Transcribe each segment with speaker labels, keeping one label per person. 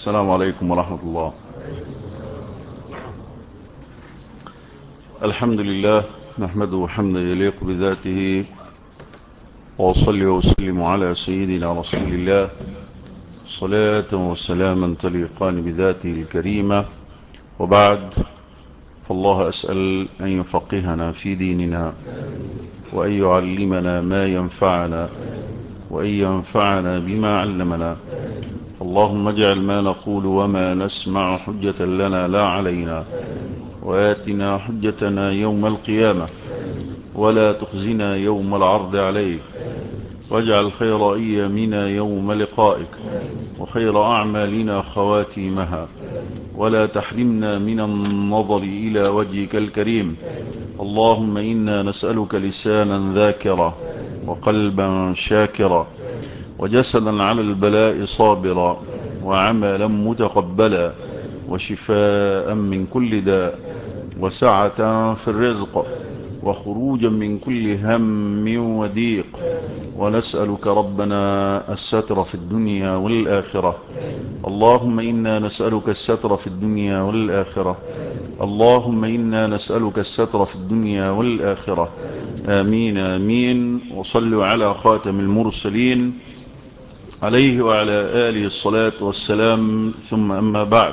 Speaker 1: السلام عليكم ورحمة الله. الحمد لله نحمده حمدا يليق بذاته، وأصلي وأسلم على سيدنا رسول الله صلاة وسلاما تليقان بذاته الكريمة. وبعد، فالله أسأل أن يفقهنا في ديننا، وأن يعلمنا ما ينفعنا، وأن ينفعنا بما علمنا. اللهم اجعل ما نقول وما نسمع حجة لنا لا علينا، وآتنا حجتنا يوم القيامة، ولا تخزنا يوم العرض عليك، واجعل خير أيامنا يوم لقائك، وخير أعمالنا خواتيمها، ولا تحرمنا من النظر إلى وجهك الكريم. اللهم إنا نسألك لسانا ذاكرا، وقلبا شاكرا، وجسدا على البلاء صابرا، وعملا متقبلا، وشفاء من كل داء، وسعة في الرزق، وخروجا من كل هم وضيق. ونسألك ربنا الستر في الدنيا والآخرة. اللهم إنا نسألك الستر في الدنيا والآخرة. اللهم إنا نسألك الستر في الدنيا والآخرة. آمين آمين. وصلوا على خاتم المرسلين عليه وعلى آله الصلاة والسلام. ثم أما بعد،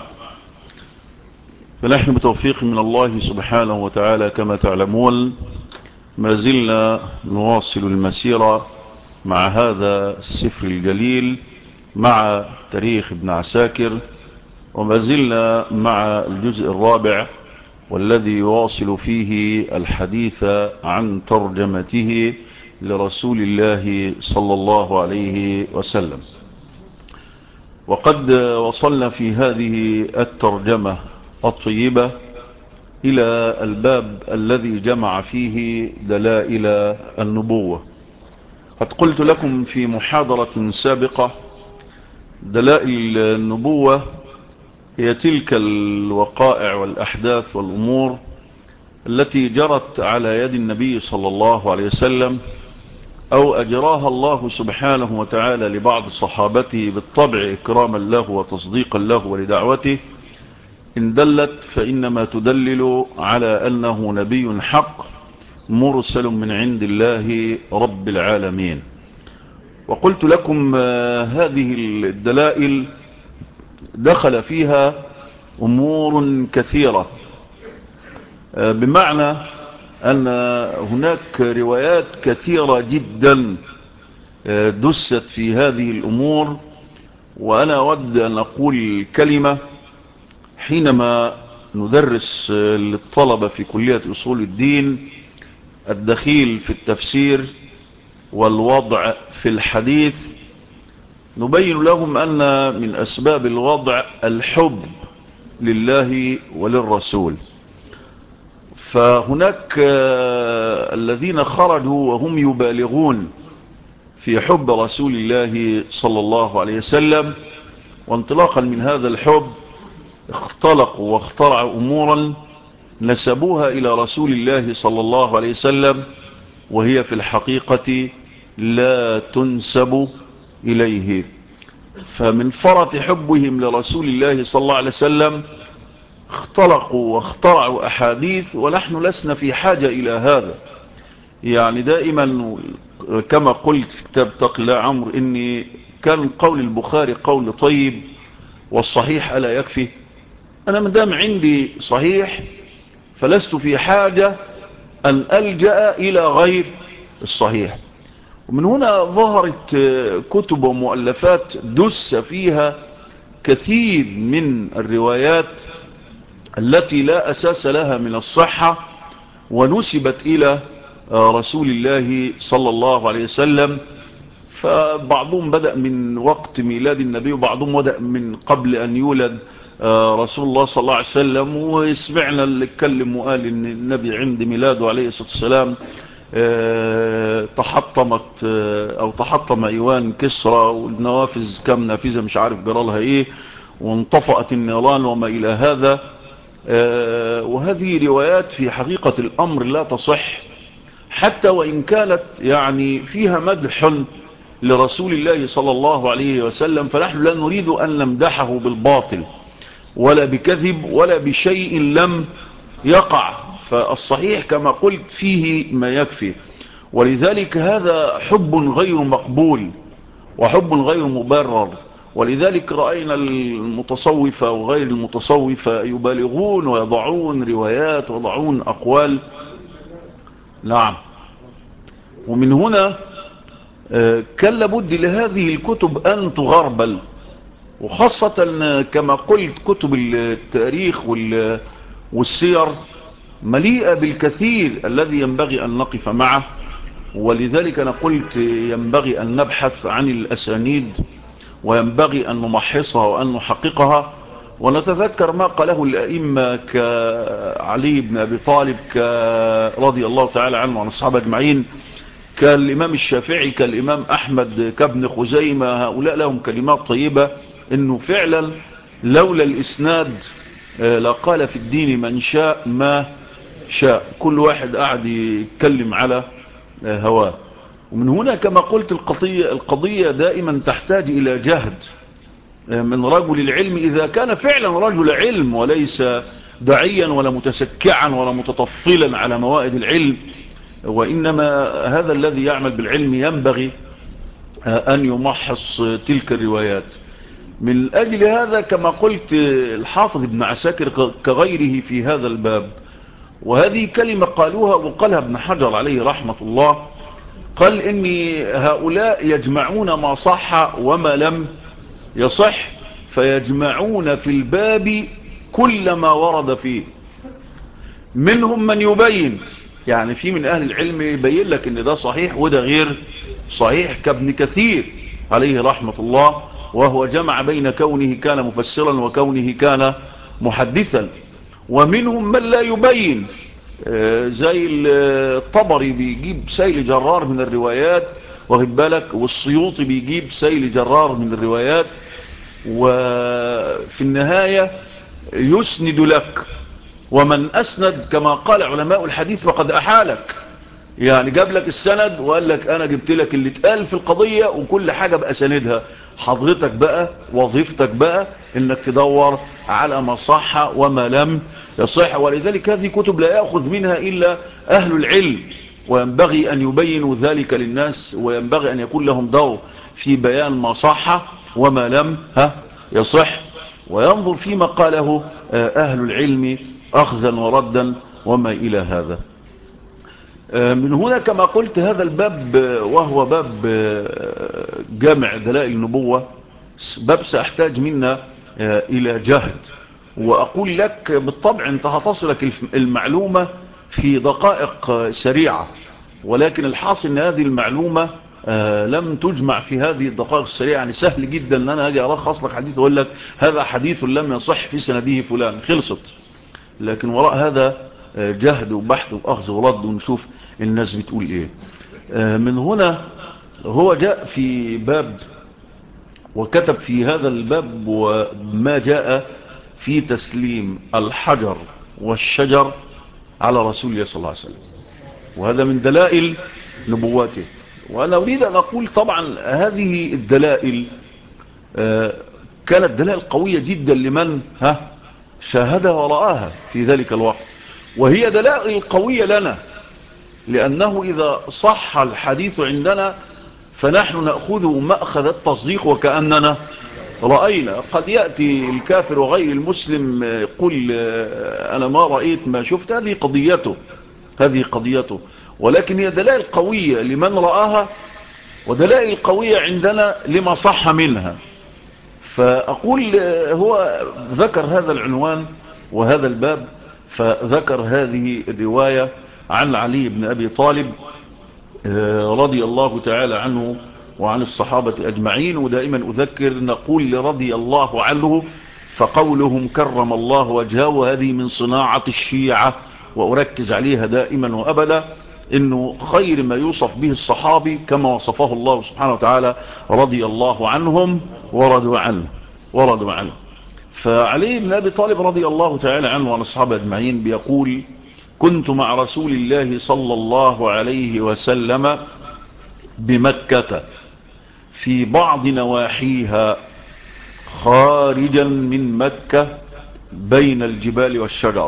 Speaker 1: فنحن بتوفيق من الله سبحانه وتعالى كما تعلمون ما زلنا نواصل المسيرة مع هذا السفر الجليل، مع تاريخ ابن عساكر، وما زلنا مع الجزء الرابع، والذي يواصل فيه الحديث عن ترجمته لرسول الله صلى الله عليه وسلم. وقد وصلنا في هذه الترجمة الطيبة إلى الباب الذي جمع فيه دلائل النبوة. قد قلت لكم في محاضرة سابقة: دلائل النبوة هي تلك الوقائع والأحداث والأمور التي جرت على يد النبي صلى الله عليه وسلم، أو أجراها الله سبحانه وتعالى لبعض صحابته بالطبع إكراما له وتصديقا له ولدعوته. إن دلت فإنما تدلل على أنه نبي حق مرسل من عند الله رب العالمين. وقلت لكم هذه الدلائل دخل فيها أمور كثيرة، بمعنى أن هناك روايات كثيرة جدا دست في هذه الأمور. وأنا أود أن أقول كلمة حينما ندرس للطلبة في كلية أصول الدين الدخيل في التفسير والوضع في الحديث، نبين لهم أن من أسباب الوضع الحب لله وللرسول. فهناك الذين خرجوا وهم يبالغون في حب رسول الله صلى الله عليه وسلم، وانطلاقا من هذا الحب اختلقوا واخترعوا أمورا نسبوها إلى رسول الله صلى الله عليه وسلم، وهي في الحقيقة لا تنسب إليه. فمن فرط حبهم لرسول الله صلى الله عليه وسلم اختلقوا واخترعوا أحاديث، ونحن لسنا في حاجة إلى هذا. يعني دائما كما قلت في كتاب تقي الله عمرو، إني كان قول البخاري قول طيب والصحيح ألا يكفي. أنا مدام عندي صحيح فلست في حاجة أن ألجأ إلى غير الصحيح. ومن هنا ظهرت كتب ومؤلفات دس فيها كثير من الروايات التي لا أساس لها من الصحة، ونسبت إلى رسول الله صلى الله عليه وسلم. فبعضهم بدأ من وقت ميلاد النبي، وبعضهم بدأ من قبل أن يولد رسول الله صلى الله عليه وسلم. وسمعنا اللي اتكلم وقال ان النبي عند ميلاده عليه الصلاة والسلام تحطمت او تحطم ايوان كسرى، والنوافذ كم نافذة مش عارف جرالها ايه، وانطفأت النيران وما الى هذا. وهذه روايات في حقيقة الامر لا تصح، حتى وان كانت يعني فيها مدح لرسول الله صلى الله عليه وسلم، فنحن لا نريد أن نمدحه بالباطل ولا بكذب ولا بشيء لم يقع، فالصحيح كما قلت فيه ما يكفي. ولذلك هذا حب غير مقبول وحب غير مبرر. ولذلك رأينا المتصوفة وغير المتصوفة يبالغون ويضعون روايات ويضعون أقوال. نعم. ومن هنا كان لابد لهذه الكتب أن تغربل، وخاصة كما قلت كتب التاريخ والسير مليئة بالكثير الذي ينبغي أن نقف معه. ولذلك أنا قلت ينبغي أن نبحث عن الأسانيد وينبغي أن نمحصها وأن نحققها، ونتذكر ما قاله الأئمة كعلي بن أبي طالب رضي الله تعالى عنه وعن الصحابة أجمعين، كالإمام الشافعي، كالإمام أحمد، كابن خزيمة. هؤلاء لهم كلمات طيبة إنه فعلا لولا الإسناد لقال في الدين من شاء ما شاء، كل واحد قاعد يتكلم على هواه. ومن هنا كما قلت القضية دائما تحتاج إلى جهد من رجل العلم، إذا كان فعلا رجل علم وليس داعيا ولا متسكعا ولا متطفلا على موائد العلم، وإنما هذا الذي يعمل بالعلم ينبغي أن يمحص تلك الروايات. من أجل هذا كما قلت الحافظ ابن عساكر كغيره في هذا الباب، وهذه كلمة قالوها وقالها ابن حجر عليه رحمة الله، قال إن هؤلاء يجمعون ما صح وما لم يصح، فيجمعون في الباب كل ما ورد فيه. منهم من يبين، يعني في من أهل العلم يبين لك إن ده صحيح وده غير صحيح، كابن كثير عليه رحمة الله، وهو جمع بين كونه كان مفسرا وكونه كان محدثا. ومنهم من لا يبين، زي الطبري بيجيب سيل جرار من الروايات، واخد بالك، والسيوطي بيجيب سيل جرار من الروايات، وفي النهاية يسند لك. ومن أسند كما قال علماء الحديث فقد أحالك، يعني جاب لك السند وقال لك أنا جبت لك اللي اتقال في القضية وكل حاجة بأساندها. حضرتك بقى وظيفتك بقى إنك تدور على ما صح وما لم يصح. ولذلك هذه كتب لا يأخذ منها إلا أهل العلم، وينبغي أن يبينوا ذلك للناس، وينبغي أن يكون لهم دور في بيان ما صح وما لم يصح، وينظر فيما قاله أهل العلم أخذا وردا وما إلى هذا. من هنا كما قلت هذا الباب وهو باب جامع دلائل النبوة، باب سأحتاج منا إلى جهد. وأقول لك بالطبع أنت هتصلك المعلومة في دقائق سريعة، ولكن الحاصل أن هذه المعلومة لم تجمع في هذه الدقائق السريعة. يعني سهل جدا أن أنا أجي ألخص لك حديث وأقول لك هذا حديث لم يصح في سنده فلان، خلصت. لكن وراء هذا جهد وبحث وأخذ ورد ونشوف الناس بتقول إيه. من هنا هو جاء في باب وكتب في هذا الباب وما جاء في تسليم الحجر والشجر على رسول الله صلى الله عليه وسلم، وهذا من دلائل نبواته. وأنا أريد أن أقول طبعا هذه الدلائل كانت دلائل قوية جدا لمن شاهدها ورآها في ذلك الوقت، وهي دلائل قوية لنا، لأنه إذا صح الحديث عندنا فنحن نأخذه مأخذ التصديق وكأننا رأينا. قد يأتي الكافر وغير المسلم يقول أنا ما رأيت ما شفت، هذه قضيته، ولكن هي دلائل قوية لمن رآها ودلائل قوية عندنا لما صح منها. فأقول هو ذكر هذا العنوان وهذا الباب، فذكر هذه الرواية عن علي بن أبي طالب رضي الله تعالى عنه وعن الصحابة أجمعين. ودائما أذكر نقول رضي الله عنه، فقولهم كرم الله وجهه، وهذه من صناعة الشيعة، وأركز عليها دائما وأبدا، إنه خير ما يوصف به الصحابي كما وصفه الله سبحانه وتعالى رضي الله عنهم ورضوا عنه. فعلي بن أبي طالب رضي الله تعالى عنه وعن الصحابة أجمعين بيقول: كنت مع رسول الله صلى الله عليه وسلم بمكة في بعض نواحيها خارجا من مكة بين الجبال والشجر،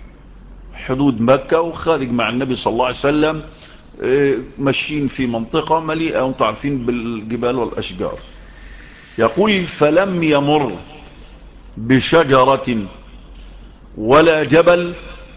Speaker 1: حدود مكة وخارج مع النبي صلى الله عليه وسلم، ماشيين في منطقة مليئة وانتم عارفين بالجبال والأشجار. يقول فلم يمر بشجرة ولا جبل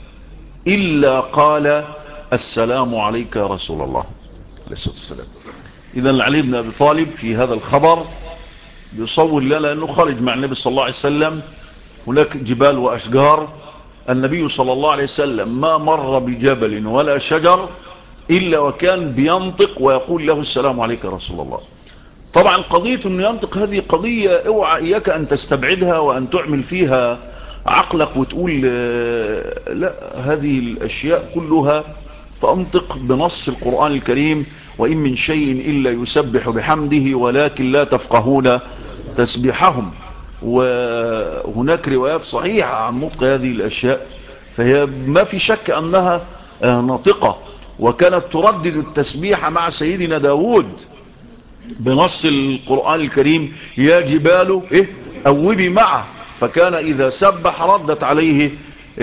Speaker 1: إلا قال السلام عليك يا رسول الله عليه الصلاة والسلام. إذن علي بن أبي طالب في هذا الخبر يصور لنا أنه خرج مع النبي صلى الله عليه وسلم، هناك جبال وأشجار، النبي صلى الله عليه وسلم ما مر بجبل ولا شجر إلا وكان بينطق ويقول له السلام عليك يا رسول الله. طبعا قضية أنه ينطق هذه قضية اوعى إياك أن تستبعدها وأن تعمل فيها عقلك وتقول لا، هذه الأشياء كلها تنطق بنص القرآن الكريم، وإن من شيء إلا يسبح بحمده ولكن لا تفقهون تسبيحهم. وهناك روايات صحيحة عن نطق هذه الأشياء، فهي ما في شك أنها ناطقة، وكانت تردد التسبيح مع سيدنا داود بنص القرآن الكريم يا جبال أوبي معه، فكان إذا سبح ردت عليه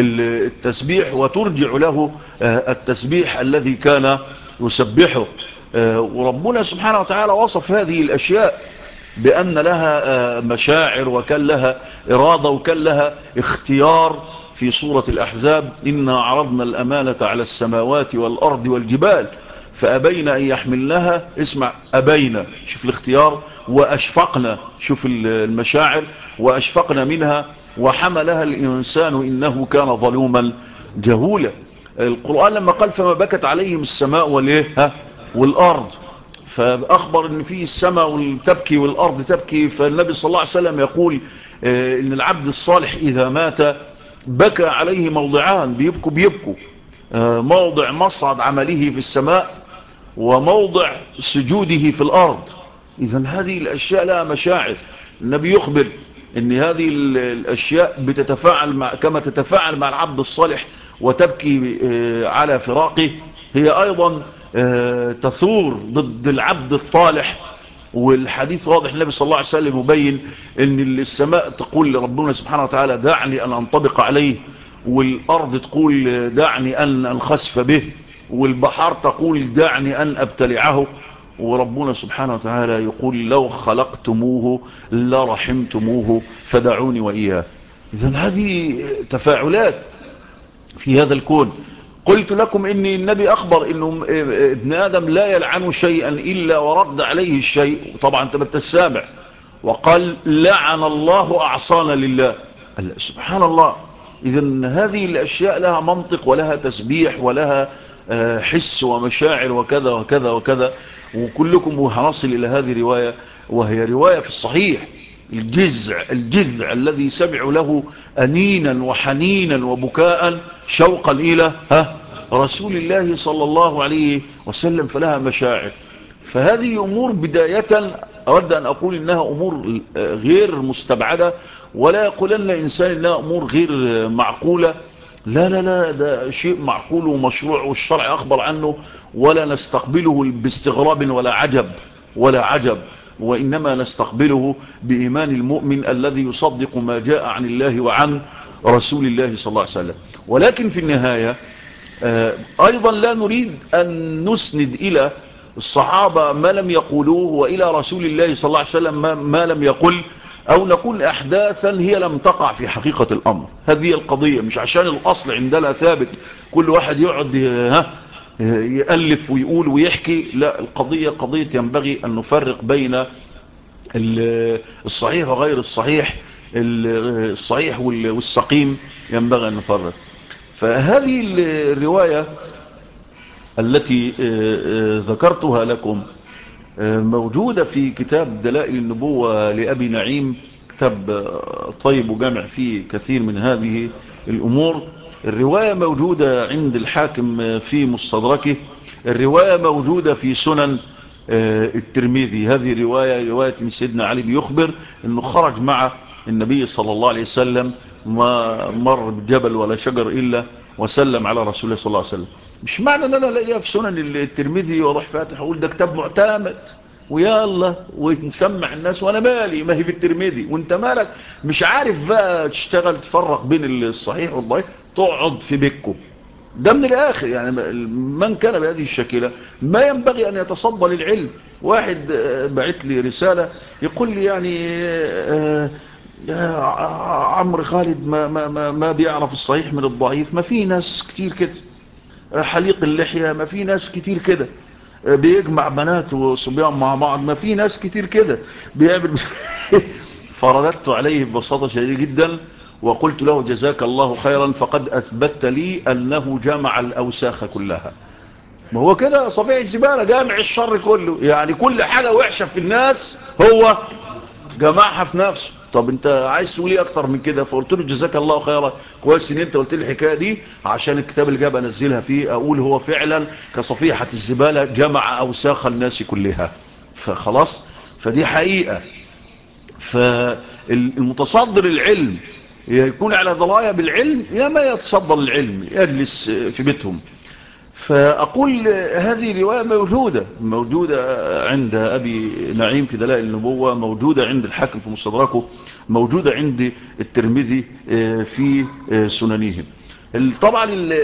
Speaker 1: التسبيح وترجع له التسبيح الذي كان يسبحه. وربنا سبحانه وتعالى وصف هذه الأشياء بأن لها مشاعر وكان لها إرادة وكان لها اختيار في سورة الأحزاب إنا عرضنا الأمانة على السماوات والأرض والجبال فأبين أن يحملنها، اسمع أبين، شوف الاختيار، وأشفقنا، شوف المشاعر، وأشفقنا منها وحملها الإنسان إنه كان ظلوما جهولا. القرآن لما قال فما بكت عليهم السماء والأرض، فأخبر أن في السماء تبكي والأرض تبكي، فالنبي صلى الله عليه وسلم يقول أن العبد الصالح إذا مات بكى عليه موضعان، بيبكوا موضع مصعد عمله في السماء وموضع سجوده في الأرض. إذن هذه الأشياء لها مشاعر. النبي يخبر أن هذه الأشياء بتتفاعل كما تتفاعل مع العبد الصالح وتبكي على فراقه، هي أيضا تثور ضد العبد الطالح. والحديث واضح، النبي صلى الله عليه وسلم يبين أن السماء تقول لربنا سبحانه وتعالى دعني أن أنطبق عليه، والأرض تقول دعني أن أنخسف به، والبحر تقول دعني أن أبتلعه، وربنا سبحانه وتعالى يقول لو خلقتموه لرحمتموه فدعوني وإياه. إذن هذه تفاعلات في هذا الكون. قلت لكم إن النبي أخبر إنه ابن آدم لا يلعن شيئا إلا ورد عليه الشيء، طبعا أنت بتسامع، وقال لعن الله أعصانا لله. سبحان الله. إذن هذه الأشياء لها منطق ولها تسبيح ولها حس ومشاعر وكذا وكذا وكذا. وكلكم هنصل إلى هذه الرواية، وهي رواية في الصحيح، الجذع الذي سمع له أنينا وحنينا وبكاء شوقا إلى رسول الله صلى الله عليه وسلم، فلها مشاعر. فهذه أمور بداية أود أن أقول إنها أمور غير مستبعدة، ولا يقولن إنسان إنها أمور غير معقولة. لا لا لا، ده شيء معقول ومشروع والشرع أخبر عنه، ولا نستقبله باستغراب ولا عجب، وإنما نستقبله بإيمان المؤمن الذي يصدق ما جاء عن الله وعن رسول الله صلى الله عليه وسلم. ولكن في النهاية أيضا لا نريد أن نسند إلى الصحابة ما لم يقولوه، وإلى رسول الله صلى الله عليه وسلم ما لم يقل، أو نقول أحداثا هي لم تقع في حقيقة الأمر. هذه القضية مش عشان الأصل عندنا ثابت كل واحد يقعد يألف ويقول ويحكي، لا، القضية قضية ينبغي أن نفرق بين الصحيح وغير الصحيح، الصحيح والسقيم ينبغي أن نفرق. فهذه الرواية التي ذكرتها لكم موجودة في كتاب دلائل النبوة لأبي نعيم، كتاب طيب وجامع فيه كثير من هذه الأمور. الرواية موجودة عند الحاكم في مستدركه، الرواية موجودة في سنن الترمذي. هذه رواية من سيدنا علي بيخبر أنه خرج مع النبي صلى الله عليه وسلم، ما مر بجبل ولا شجر إلا وسلم على رسول الله صلى الله عليه وسلم. مش معنى أن أنا لاقيها في سنن الترمذي واروح فاتح أقول ده كتاب معتمد، ويا الله ونسمع الناس، وانا مالي، ما هي في الترمذي، وانت مالك؟ مش عارف بقى تشتغل تفرق بين الصحيح والضعيف، تقعد في بيتكم. ده من الاخر يعني، من كان بهذه الشكلة ما ينبغي ان يتصدى للعلم. واحد بعت لي رسالة يقول لي يعني يا عمرو خالد ما بيعرف الصحيح من الضعيف. ما في ناس كتير كده. حليق اللحية، ما في ناس كتير كده. بيجمع بنات وصبيان مع بعض، ما في ناس كتير كده بيعمل. فرددت عليه ببساطة شديدة جدا وقلت له جزاك الله خيرا، فقد أثبت لي أنه جمع الأوساخ كلها. ما هو كده صفيح الزبالة، جامع الشر كله، يعني كل حاجة وحشة في الناس هو جمعها في نفسه. طب انت عايز تقول ايه اكتر من كده؟ فقلت له جزاك الله خيرا، كويس ان انت قلت لي الحكايه دي، عشان الكتاب اللي جاب انزلها فيه اقول هو فعلا كصفيحه الزباله جمع اوساخ الناس كلها. فخلاص، فدي حقيقه. فالمتصدر العلم يكون على درايه بالعلم، يا ما يتصدر العلم يجلس في بيتهم. فأقول هذه رواية موجودة عند أبي نعيم في دلائل النبوة، موجودة عند الحاكم في مستدركه، موجودة عند الترمذي في سننهم. طبعا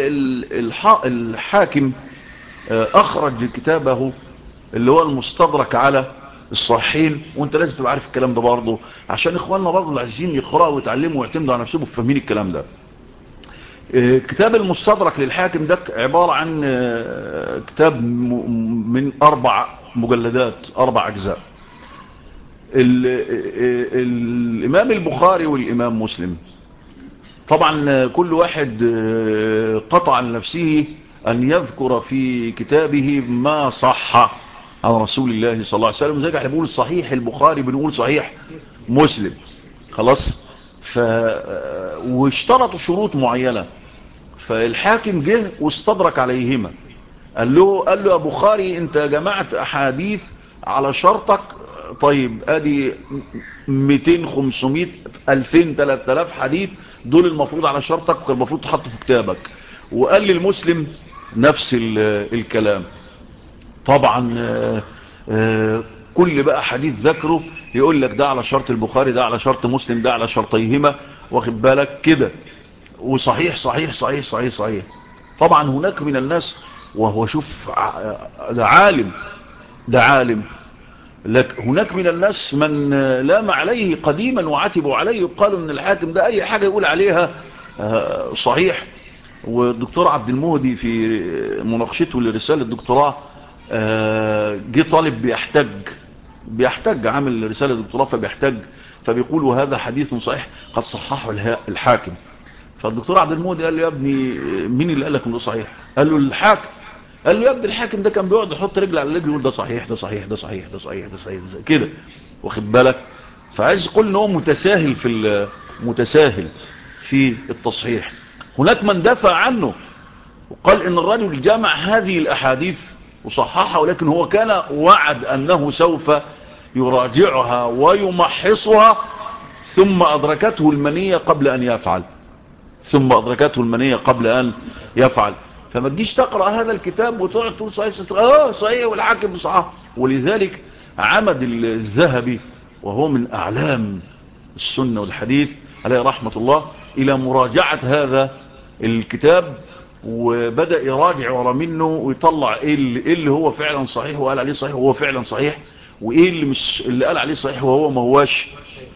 Speaker 1: الحاكم أخرج كتابه اللي هو المستدرك على الصحيحين، وانت لازم تبقى عارف الكلام ده برضه، عشان اخواننا برضه اللي عايزين يقرأوا ويتعلموا ويعتمدوا على نفسهم فاهمين الكلام ده. كتاب المستدرك للحاكم ده عبارة عن كتاب من 4 مجلدات، 4 أجزاء. الإمام البخاري والإمام مسلم طبعا كل واحد قطع لنفسه أن يذكر في كتابه ما صح عن رسول الله صلى الله عليه وسلم. زي احنا بنقول صحيح البخاري بنقول صحيح مسلم. خلاص. واشترطوا شروط معينة. فالحاكم جه واستدرك عليهما، قال له يا بخاري انت جمعت احاديث على شرطك، طيب ادي 200 500 2000 3000 حديث دول المفروض على شرطك وكان المفروض تحط في كتابك. وقال للمسلم نفس الكلام. طبعا كل بقى حديث ذكره يقول لك ده على شرط البخاري، ده على شرط مسلم، ده على شرطيهما، واخد بالك كده، وصحيح صحيح صحيح صحيح صحيح. طبعا هناك من الناس، وهو شوف ده عالم لك، هناك من الناس من لام عليه قديما وعتبوا عليه، يقالوا ان الحاكم ده اي حاجة يقول عليها صحيح. والدكتور عبد المهدي في مناقشته لرسالة الدكتوراه جه طالب بيحتج عامل رسالة دكتوراه فبيحتج، فبيقولوا هذا حديث صحيح قد صححه الحاكم. فالدكتور عبد المهدي قال له يا ابني مين اللي قال لك انه صحيح؟ قال له الحاكم. قال له يا ابني الحاكم ده كان بيقعد يحط رجل على رجل يقول ده صحيح ده صحيح ده صحيح ده صحيح ده صحيح كده، واخد بالك. فعايز يقول ان هو متساهل في التصحيح. هناك من دافع عنه وقال ان الرجل جمع هذه الاحاديث وصححها، ولكن هو كان وعد انه سوف يراجعها ويمحصها، ثم ادركته المنية قبل ان يفعل. فما تجيش تقرأ هذا الكتاب وتقعد تقول صحيح صحيح والحاكم صحيح. ولذلك عمد الذهبي وهو من أعلام السنة والحديث عليه رحمة الله إلى مراجعة هذا الكتاب، وبدأ يراجع ورا منه ويطلع إيه اللي هو فعلا صحيح وقال عليه صحيح وهو فعلا صحيح، وإيه اللي قال عليه صحيح وهو ما هواش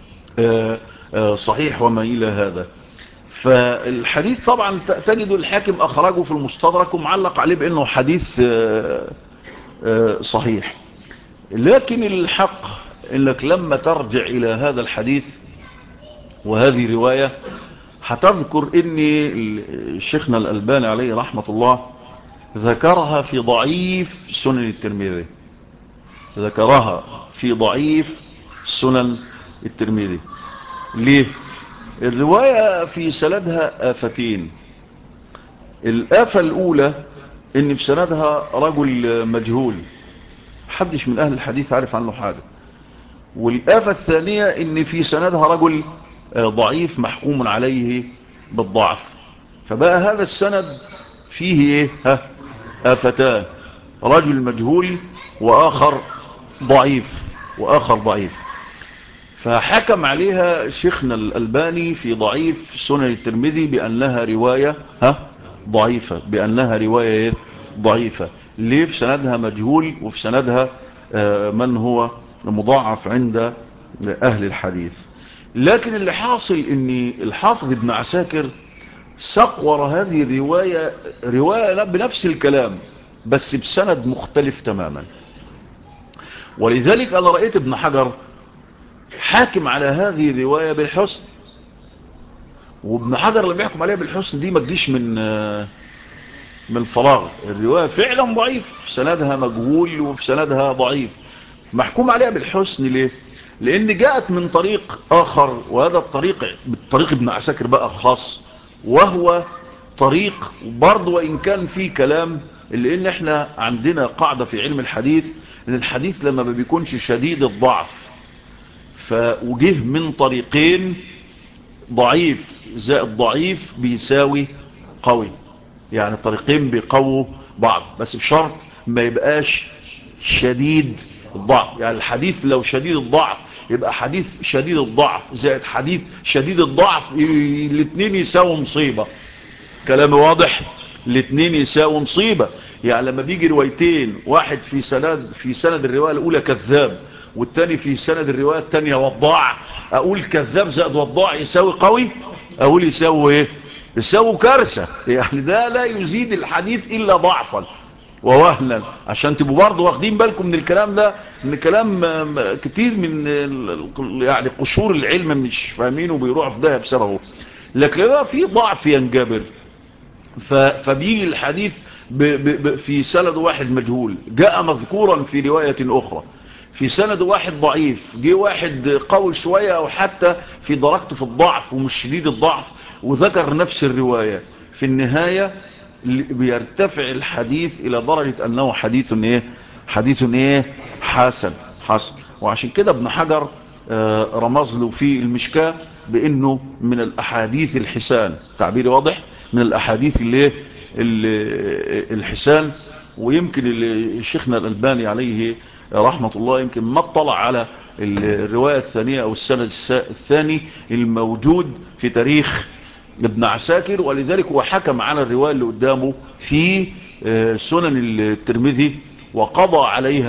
Speaker 1: صحيح وما إلى هذا. فالحديث طبعا تجد الحاكم أخرجه في المستدرك ومعلق عليه بأنه حديث صحيح. لكن الحق أنك لما ترجع إلى هذا الحديث وهذه رواية هتذكر أن شيخنا الألباني عليه رحمة الله ذكرها في ضعيف سنن الترمذي. ليه؟ الرواية في سندها آفتين. الآفة الأولى إن في سندها رجل مجهول محدش من أهل الحديث عارف عنه حاجة. والآفة الثانية إن في سندها رجل ضعيف محكوم عليه بالضعف. فبقى هذا السند فيه آفتان، رجل مجهول وآخر ضعيف وآخر ضعيف. فحكم عليها شيخنا الألباني في ضعيف سنن الترمذي بأنها رواية ضعيفة، بأنها رواية ضعيفة. ليه؟ في سندها مجهول، وفي سندها من هو مضاعف عند أهل الحديث. لكن اللي حاصل ان الحافظ ابن عساكر سقور هذه الرواية رواية بنفس الكلام بس بسند مختلف تماما. ولذلك أنا رأيت ابن حجر حاكم على هذه الرواية بالحسن، وابن حجر لما يحكم عليها بالحسن دي ما تجيش من فراغ. الرواية فعلا ضعيف، في سندها مجهول وفي سندها ضعيف، محكوم عليها بالحسن. ليه؟ لأن جاءت من طريق آخر، وهذا الطريق ابن عساكر بقى خاص، وهو طريق برضه وإن كان فيه كلام، لأن احنا عندنا قاعدة في علم الحديث ان الحديث لما بيكونش شديد الضعف فوجه من طريقين، ضعيف زائد ضعيف بيساوي قوي، يعني طريقين بيقووا بعض، بس بشرط ما يبقاش شديد الضعف. يعني الحديث لو شديد الضعف يبقى حديث شديد الضعف زائد حديث شديد الضعف، الاثنين يساووا مصيبة. كلام واضح؟ الاثنين يساووا مصيبة. يعني لما بيجي روايتين، واحد في سند الرواية الأولى كذاب، والتاني في سند الرواية التانية وضاع، أقول كذاب زائد وضاع يساوي قوي؟ أقول يساوي إيه؟ يساوي كارثة. يعني ده لا يزيد الحديث إلا ضعفا ووهنا. عشان تبقوا برضه واخدين بالكم من الكلام ده، ان كلام كتير من يعني قشور العلم مش فاهمينه وبيروحوا في ده بسببه. لكن بقى في ضعف ينجبر، فبيجي الحديث في سند واحد مجهول جاء مذكورا في رواية أخرى، في سند واحد ضعيف جه واحد قوي شوية أو حتى في درجته في الضعف ومش شديد الضعف وذكر نفس الرواية، في النهاية بيرتفع الحديث إلى درجة أنه حديث حسن. وعشان كده ابن حجر رمز له في المشكاة بأنه من الأحاديث الحسان، تعبير واضح، من الأحاديث الحسان. ويمكن الشيخنا الألباني عليه رحمة الله يمكن ما اطلع على الرواية الثانية أو السند الثاني الموجود في تاريخ ابن عساكر، ولذلك هو حكم على الرواية اللي قدامه في سنن الترمذي وقضى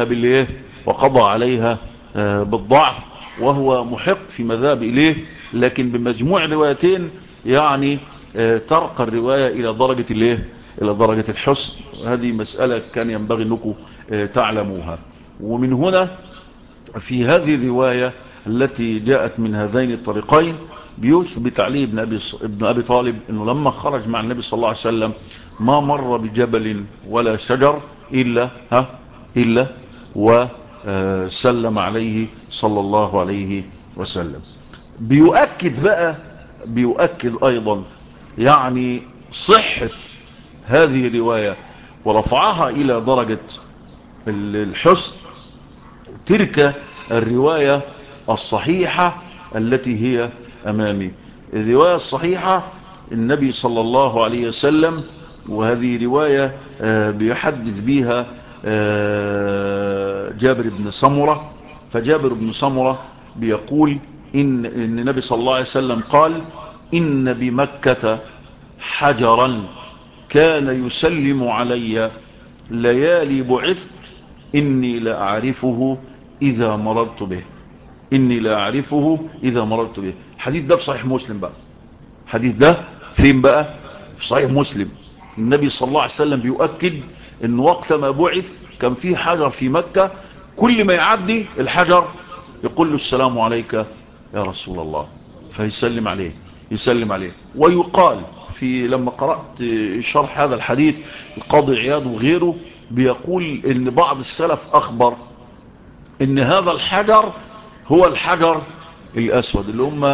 Speaker 1: عليها بالضعف، وهو محق في مذهب إليه. لكن بمجموع روايتين يعني ترقى الرواية إلى درجة الحسن. هذه مسألة كان ينبغي أنكم تعلموها. ومن هنا في هذه الرواية التي جاءت من هذين الطريقين بيثبت علي ابن أبي طالب أنه لما خرج مع النبي صلى الله عليه وسلم ما مر بجبل ولا شجر إلا وسلم عليه صلى الله عليه وسلم. بيؤكد أيضا يعني صحة هذه الرواية ورفعها إلى درجة الحسن تلك الرواية الصحيحة التي هي أمامي. الرواية الصحيحة النبي صلى الله عليه وسلم، وهذه رواية بيحدث بها جابر بن سمرة. فجابر بن سمرة بيقول إن النبي صلى الله عليه وسلم قال: إن بمكة حجرا كان يسلم علي ليالي بعثت إني لأعرفه إذا مررت به. الحديث ده في صحيح مسلم بقى. الحديث ده فين بقى؟ في صحيح مسلم. النبي صلى الله عليه وسلم بيؤكد إن وقت ما بعث كان فيه حجر في مكة، كل ما يعدي الحجر يقول له: السلام عليك يا رسول الله، فيسلم عليه. ويقال لما قرأت شرح هذا الحديث القاضي عياض وغيره بيقول ان بعض السلف اخبر ان هذا الحجر هو الحجر الاسود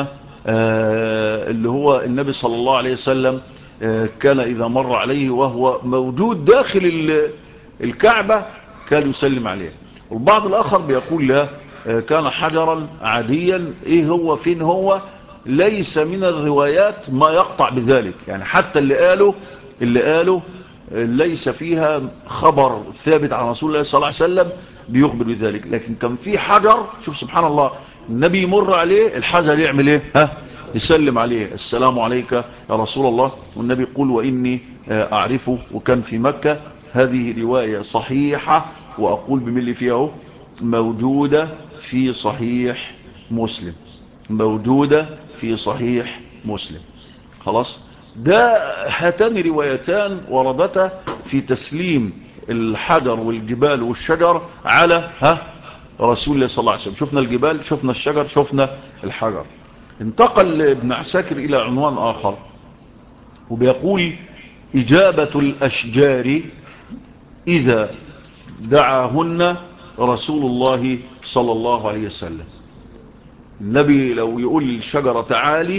Speaker 1: اللي هو النبي صلى الله عليه وسلم كان اذا مر عليه وهو موجود داخل الكعبة كان يسلم عليه. والبعض الاخر بيقول لا، كان حجرا عاديا. فين هو ليس من الروايات ما يقطع بذلك، يعني حتى اللي قالوا ليس فيها خبر ثابت عن رسول الله صلى الله عليه وسلم بيخبر بذلك، لكن كان في حجر. شوف سبحان الله، النبي يمر عليه الحجر يعمل ايه؟ يسلم عليه، السلام عليك يا رسول الله، والنبي يقول وإني أعرفه، وكان في مكة. هذه رواية صحيحة، وأقول بملي فيها موجودة في صحيح مسلم، موجودة في صحيح مسلم. خلاص، ده هاتان روايتان وردتا في تسليم الحجر والجبال والشجر على رسول الله صلى الله عليه وسلم. شفنا الجبال، شفنا الشجر، شفنا الحجر. انتقل ابن عساكر إلى عنوان آخر، وبيقول إجابة الأشجار إذا دعاهن رسول الله صلى الله عليه وسلم. النبي لو يقول للشجرة تعالي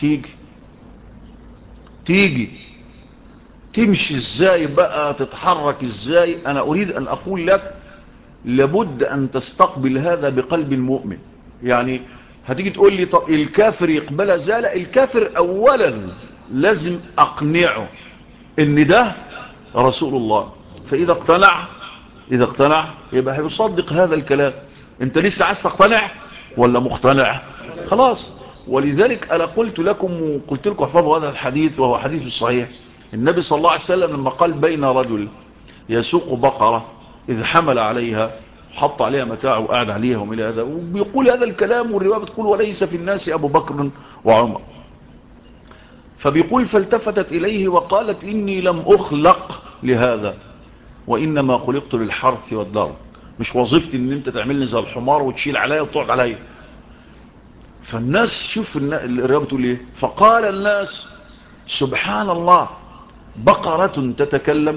Speaker 1: تيجي تمشي ازاي بقى، تتحرك ازاي؟ انا اريد ان اقول لك لابد ان تستقبل هذا بقلب المؤمن. يعني هتيجي تقول لي طب الكافر يقبل ذلك؟ الكافر اولا لازم اقنعه ان ده رسول الله، فاذا اقتنع يبقى هيصدق هذا الكلام. انت لسه عايز تقتنع ولا مقتنع؟ خلاص. ولذلك انا قلت لكم احفظوا هذا الحديث، وهو حديث صحيح. النبي صلى الله عليه وسلم لما قال بين رجل يسوق بقرة إذ حمل عليها، حط عليها متاعه وقعد عليها وملي هذا، وبيقول هذا الكلام، والرواية بتقول وليس في الناس أبو بكر وعمر. فبيقول فالتفتت إليه وقالت إني لم أخلق لهذا، وإنما خلقت للحرث والضرب. مش وظيفتي ان انت تعملني زي الحمار وتشيل عليا وتقعد عليا. فالناس شوف الرواية بتقول ايه، فقال الناس سبحان الله بقرة تتكلم.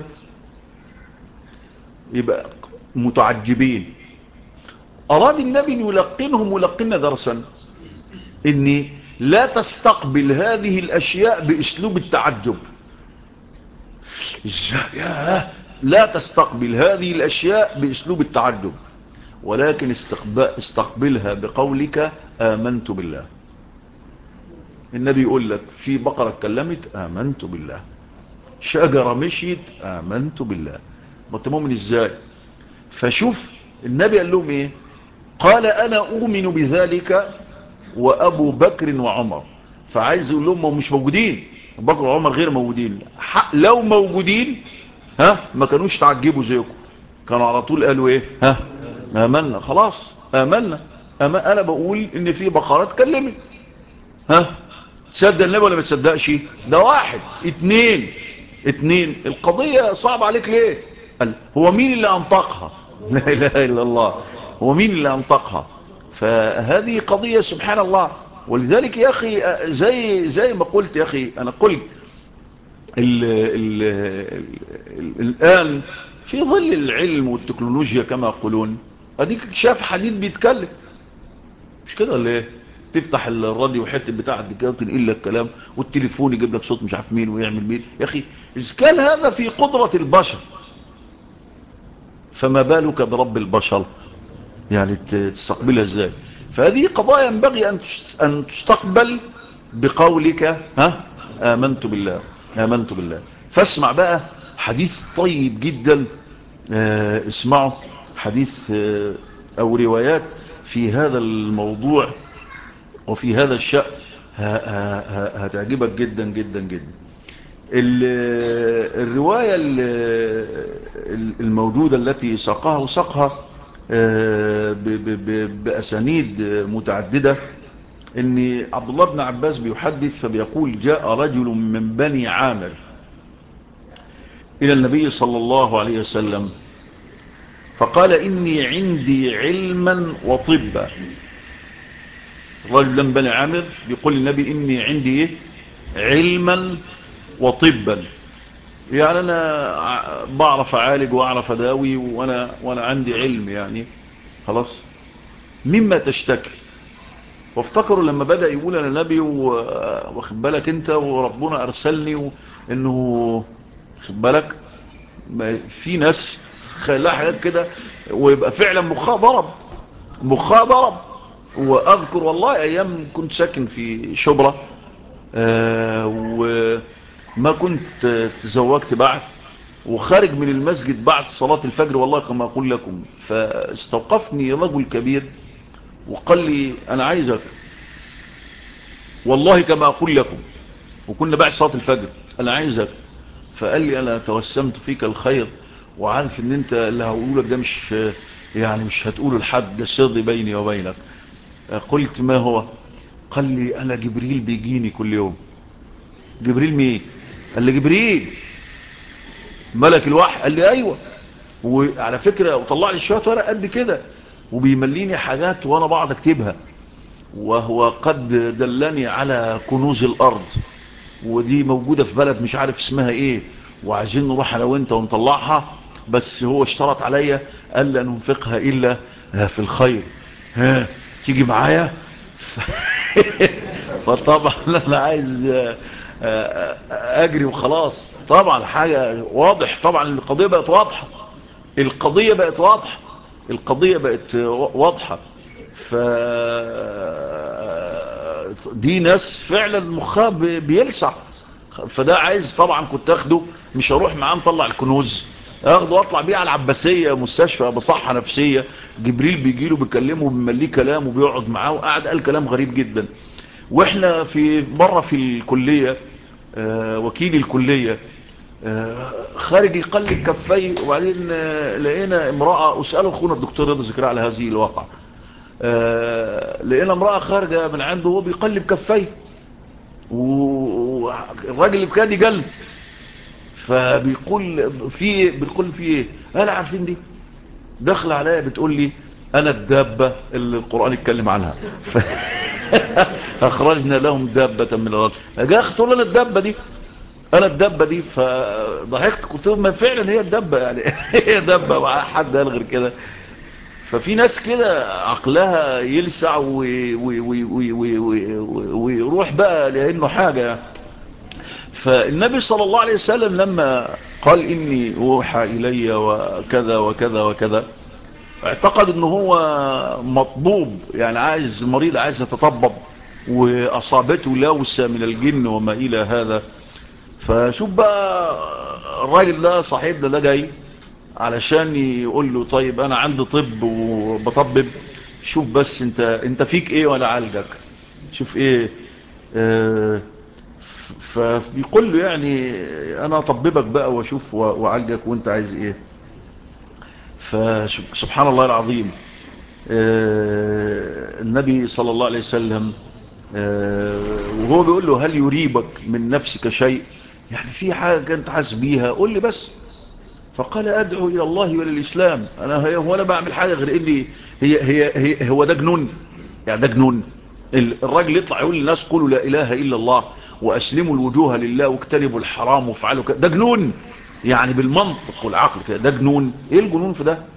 Speaker 1: يبقى متعجبين. أراد النبي أن يلقنهم ولقنا درسا إني لا تستقبل هذه الأشياء بأسلوب التعجب. لا تستقبل هذه الأشياء بأسلوب التعجب، ولكن استقبلها بقولك آمنت بالله. النبي يقول لك في بقرة اتكلمت آمنت بالله، شجرة مشيت آمنت بالله. ما انت مؤمن ازاي؟ فشوف النبي قال لهم ايه، قال انا اؤمن بذلك وابو بكر وعمر. فعايز يقول لهم مش موجودين، ابو بكر وعمر غير موجودين. لو موجودين ما كانوش تعجبوا زيكم، كانوا على طول قالوا ايه آمنا. خلاص آمنا. انا بقول ان في بقرات كلمت. تصدق النبي ولا ما تصدقش؟ ده واحد. اتنين القضية صعب عليك ليه؟ قال هو مين اللي انطقها؟ لا اله الا الله، هو مين اللي انطقها؟ فهذه قضية سبحان الله. ولذلك يا اخي زي ما قلت يا اخي، انا قلت الان في ظل العلم والتكنولوجيا كما يقولون، اديك شاف حديد بيتكلم، مش كده ولا ايه؟ تفتح الراديو وحته بتاع كده تنقل لك كلام، والتليفون يجيب لك صوت مش عارف مين ويعمل مين. يا اخي اذا كان هذا في قدرة البشر، فما بالك برب البشر؟ يعني تستقبلها ازاي؟ فهذه قضايا ينبغي ان تستقبل بقولك آمنت بالله. آمنت بالله. فاسمع بقى حديث طيب جدا، اسمعوا حديث او روايات في هذا الموضوع وفي هذا الشأن هتعجبك جدا جدا جدا. الرواية الموجودة التي ساقها بأسانيد متعددة، ان عبد الله بن عباس بيحدث فبيقول جاء رجل من بني عامر إلى النبي صلى الله عليه وسلم فقال إني عندي علما وطبا. الرجل من بني عامر بيقول للنبي إني عندي علما وطبا، يعني أنا بعرف أعالج وأعرف أداوي وأنا عندي علم يعني. خلاص، مما تشتكي؟ وافتكروا لما بدأ يقول أنا نبي واخد بالك أنت وربنا أرسلني إنه خد بالك في ناس خلاها حاجات كده ويبقى فعلا مخها ضرب. وأذكر والله أيام كنت ساكن في شبرا وما كنت تزوجت بعد، وخارج من المسجد بعد صلاة الفجر والله كما أقول لكم، فاستوقفني رجل كبير وقال لي أنا عايزك والله كما أقول لكم، وكنا بعد صلاة الفجر، أنا عايزك. فقال لي أنا توسمت فيك الخير وعارف ان انت اللي هقوله لك ده مش يعني مش هتقوله لحد، ده سر بيني وبينك. قلت ما هو؟ قال لي انا جبريل بيجيني كل يوم. جبريل مين؟ قال لي جبريل ملك الوحي. قال لي ايوه، وعلى فكرة وطلع لي شوية ورق قد كده وبيمليني حاجات وانا بعض اكتبها، وهو قد دلني على كنوز الارض ودي موجودة في بلد مش عارف اسمها ايه، وعايزين نروح انا وانت ونطلعها، بس هو اشترط عليا قال لا ننفقها الا في الخير، ها تيجي معايا؟ فطبعا انا عايز اجري وخلاص. طبعا حاجة واضح، طبعا القضية بقت واضحة، القضية بقت واضحة، القضية بقت واضحة. ف دي ناس فعلا مخها بيلسع. فده عايز طبعا كنت اخده، مش هروح معاه نطلع الكنوز، اخده واطلع بيه على العباسية مستشفى بصحة نفسية، جبريل بيجيله بيكلمه وبيمليه كلام وبيقعد معاه، وقعد قال كلام غريب جدا. واحنا في بره في الكلية، وكيل الكلية خارج يقلب كفيه، وبعدين لقينا امرأة، اسأله اخونا الدكتور رضا ذكرى على هذه الواقع، لقينا امرأة خارجة من عنده وهو بيقلب كفيه، والراجل اللي بكادي قلب، فبيقول في ايه؟ بيقول في ايه؟ انا عارفين دي دخل عليا بتقول لي انا الدابة اللي القرآن يتكلم عنها اخرجنا لهم دابة من الارض. جاء تقول انا الدابة دي، انا الدبة دي، فضحكت قلت لهم فعلا هي الدبة يعني هي دبة، حد قال غير كده؟ ففي ناس كده عقلها يلسع ويروح بقى لانه حاجة. فالنبي صلى الله عليه وسلم لما قال اني اوحى الي وكذا وكذا وكذا، اعتقد انه هو مطبوب، يعني عايز مريض عايز يتطبب واصابته لوسة من الجن وما الى هذا. فشوف بقى الراجل ده صاحبنا ده جاي علشان يقول له طيب انا عندي طب وبطبب، شوف بس انت فيك ايه وانا اعالجك، شوف ايه. فبيقول له يعني انا اطببك بقى واشوف واعالجك وانت عايز ايه. فسبحان الله العظيم، النبي صلى الله عليه وسلم وهو بيقول له هل يريبك من نفسك شيء، يعني في حاجة انت حاسس بيها قول لي بس. فقال ادعو الى الله والاسلام، انا بعمل حاجة غير اني هي هو ده جنون؟ يعني ده جنون الراجل يطلع يقول للناس قولوا لا اله الا الله واسلموا الوجوه لله واجتنبوا الحرام وافعلوا كده، ده جنون يعني بالمنطق والعقل كده، ده جنون؟ ايه الجنون في ده؟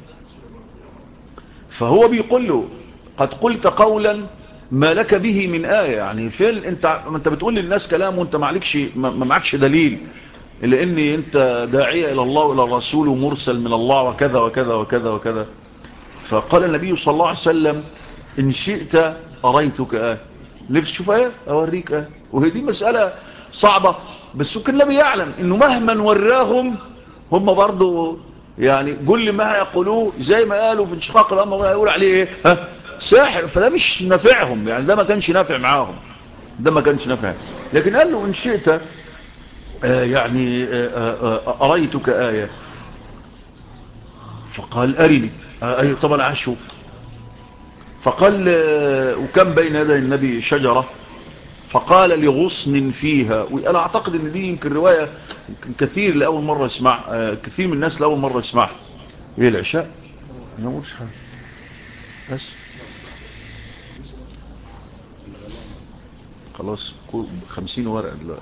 Speaker 1: فهو بيقول له قد قلت قولا ما لك به من آية، يعني فين انت بتقول للناس كلام وانت ما معكش دليل، لان انت داعية الى الله والى الرسول ومرسل من الله وكذا وكذا وكذا وكذا. فقال النبي صلى الله عليه وسلم ان شئت اريتك آية، نفسك تشوف آية اوريك آية. وهي دي مسألة صعبة، بس كان النبي يعلم انه مهما وراهم هم برضو يعني كل ما يقولوه زي ما قالوا في انشقاق الامر يقول عليه ايه؟ ها ساحر. فده مش نافعهم، يعني ده ما كانش نافع معاهم، ده ما كانش نافع. لكن قال له ان شئت يعني اريتك آية. فقال ارني اي طبعا اشوف. فقال وكم بين يدي النبي شجرة، فقال لغصن فيها. وانا اعتقد ان دي يمكن رواية كثير لأول مرة اسمع، كثير من الناس لأول مرة اسمع. ايه العشاء؟ انا مش حاجة بس خلاص 50 ورقة دلوقتي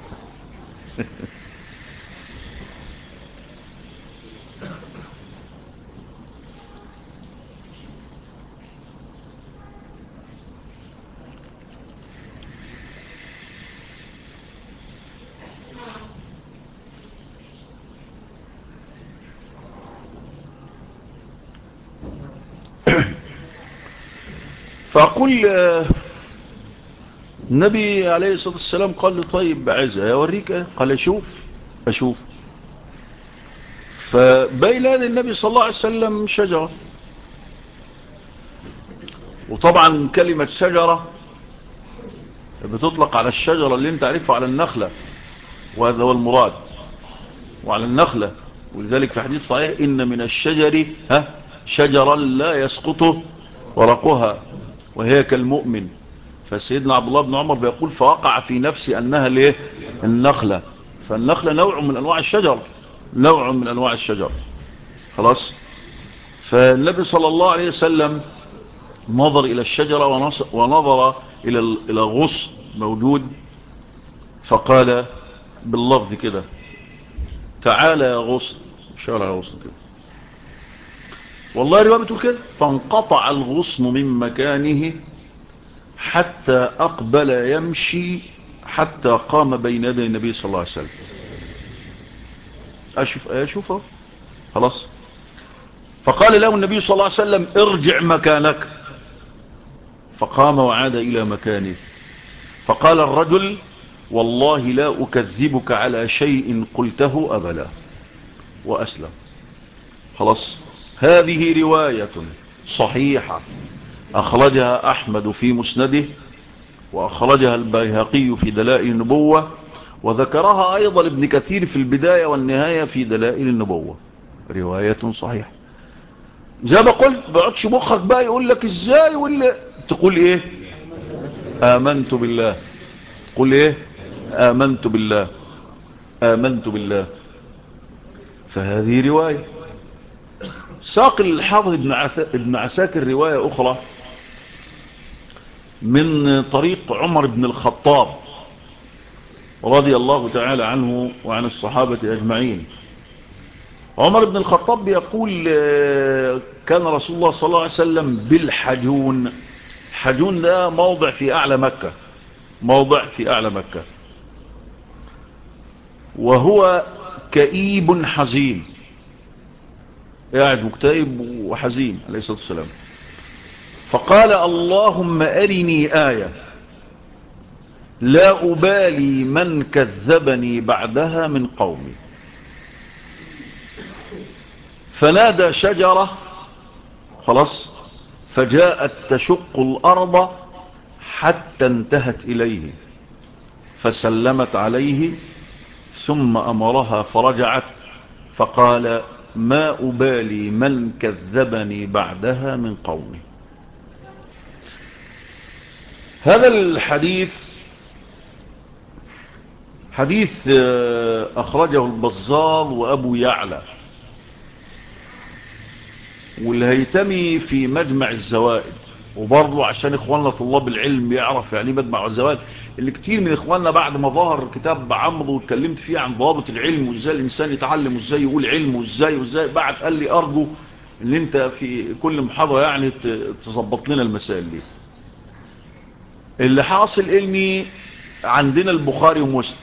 Speaker 1: فأقول النبي عليه الصلاة والسلام قال له طيب عايز اوريك؟ قال اشوف. فبين يدي النبي صلى الله عليه وسلم شجرة. وطبعا كلمة شجرة بتطلق على الشجرة اللي انت عارفها على النخلة، وهذا هو المراد، وعلى النخلة. ولذلك في حديث صحيح إن من الشجر شجرا لا يسقط ورقها وهي كالمؤمن. فسيدنا عبد الله بن عمر بيقول فوقع في نفسي أنها ليه النخلة. فالنخلة نوع من أنواع الشجر، نوع من أنواع الشجر. خلاص. فالنبي صلى الله عليه وسلم نظر إلى الشجرة ونظر إلى غصن موجود، فقال باللفظ كده تعالى يا غصن، شاور على غصن كده. والله الرواية بتقول كده فانقطع الغصن من مكانه حتى أقبل يمشي حتى قام بين يدي النبي صلى الله عليه وسلم. أشوفه خلاص. فقال له النبي صلى الله عليه وسلم ارجع مكانك، فقام وعاد إلى مكانه. فقال الرجل والله لا أكذبك على شيء قلته أبدا، وأسلم. خلاص. هذه رواية صحيحة أخرجها أحمد في مسنده، وأخرجها البيهقي في دلائل النبوة، وذكرها أيضا ابن كثير في البداية والنهاية في دلائل النبوة. رواية صحيحة. زي ما قلت بقعدش مخك بقى يقول لك ازاي، ولا تقول ايه آمنت بالله، تقول ايه آمنت بالله، آمنت بالله. فهذه رواية. ساق الحافظ ابن عساكر رواية أخرى من طريق عمر بن الخطاب رضي الله تعالى عنه وعن الصحابة أجمعين. عمر بن الخطاب يقول كان رسول الله صلى الله عليه وسلم بالحجون. حجون ده موضع في أعلى مكة، موضع في أعلى مكة، وهو كئيب حزين، قاعد مكتئب وحزين عليه الصلاة والسلام. فقال اللهم أرني آية لا أبالي من كذبني بعدها من قومي. فنادى شجرة خلاص، فجاءت تشق الأرض حتى انتهت إليه، فسلمت عليه ثم أمرها فرجعت، فقال ما أبالي من كذبني بعدها من قومي. هذا الحديث حديث أخرجه البزار وأبو يعلى والهيتمي في مجمع الزوائد. وبرضه عشان إخواننا طلاب العلم يعرف يعني مجمع الزوائد، اللي كتير من إخواننا بعد ما ظهر كتاب عمرو واتكلمت فيه عن ضوابط العلم وإزاي الإنسان يتعلم وإزاي يقول علم وإزاي بعد قال لي أرجو إن أنت في كل محاضرة يعني تظبط لنا المسائل دي. اللي حاصل إني عندنا البخاري ومسلم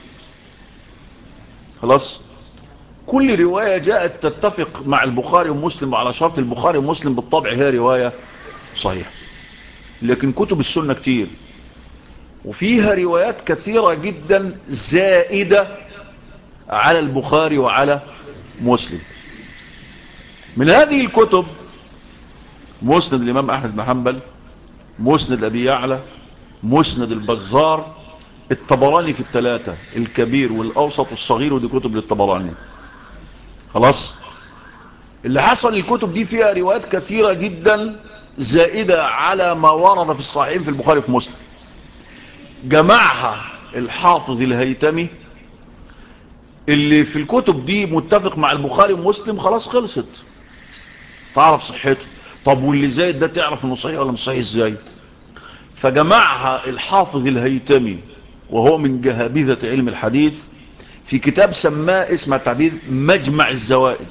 Speaker 1: خلاص، كل رواية جاءت تتفق مع البخاري ومسلم على شرط البخاري ومسلم بالطبع هي رواية صحيحة. لكن كتب السنة كتير وفيها روايات كثيرة جدا زائدة على البخاري وعلى مسلم. من هذه الكتب مسند الإمام أحمد بن حنبل، مسند أبي يعلى، مسند البزار، الطبراني في الثلاثة، الكبير والأوسط والصغير، ودي كتب للطبراني. خلاص. اللي حصل الكتب دي فيها روايات كثيرة جدا زائدة على ما ورد في الصحيحين في البخاري في مسلم. جمعها الحافظ الهيتمي اللي في الكتب دي متفق مع البخاري ومسلم، خلاص خلصت، تعرف صحته. طب واللي زايد ده تعرف انه صحيح ولا مش صحيح ازاي؟ فجمعها الحافظ الهيتمي وهو من جهابذة علم الحديث في كتاب سماه اسمه تعبير مجمع الزوائد.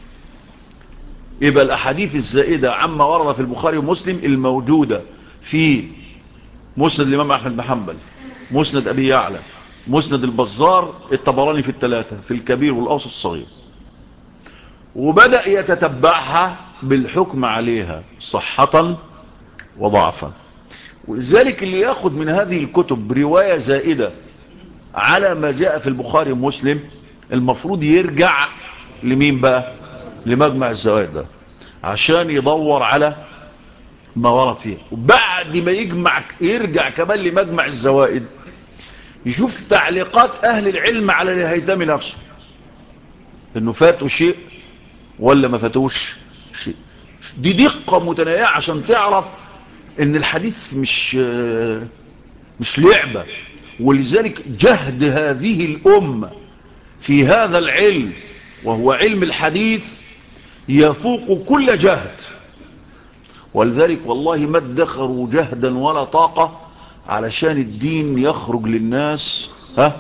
Speaker 1: يبقى الأحاديث الزائدة عما ورد في البخاري ومسلم الموجودة في مسند الإمام أحمد بن حنبل، مسند أبي يعلى، مسند البزار، الطبراني في الثلاثة، في الكبير والأوسط الصغير. وبدأ يتتبعها بالحكم عليها صحة وضعفا. ولذلك اللي ياخد من هذه الكتب رواية زائدة على ما جاء في البخاري ومسلم المفروض يرجع لمين بقى؟ لمجمع الزوائد ده، عشان يدور على ما ورد فيه. وبعد ما يرجع كمان لمجمع الزوائد يشوف تعليقات اهل العلم على الهيثمي نفسه، انه فاته شيء ولا ما فاتوش شيء. دي دقة متناهية عشان تعرف ان الحديث مش لعبة. ولذلك جهد هذه الأمة في هذا العلم وهو علم الحديث يفوق كل جهد. ولذلك والله ما ادخروا جهدا ولا طاقة علشان الدين يخرج للناس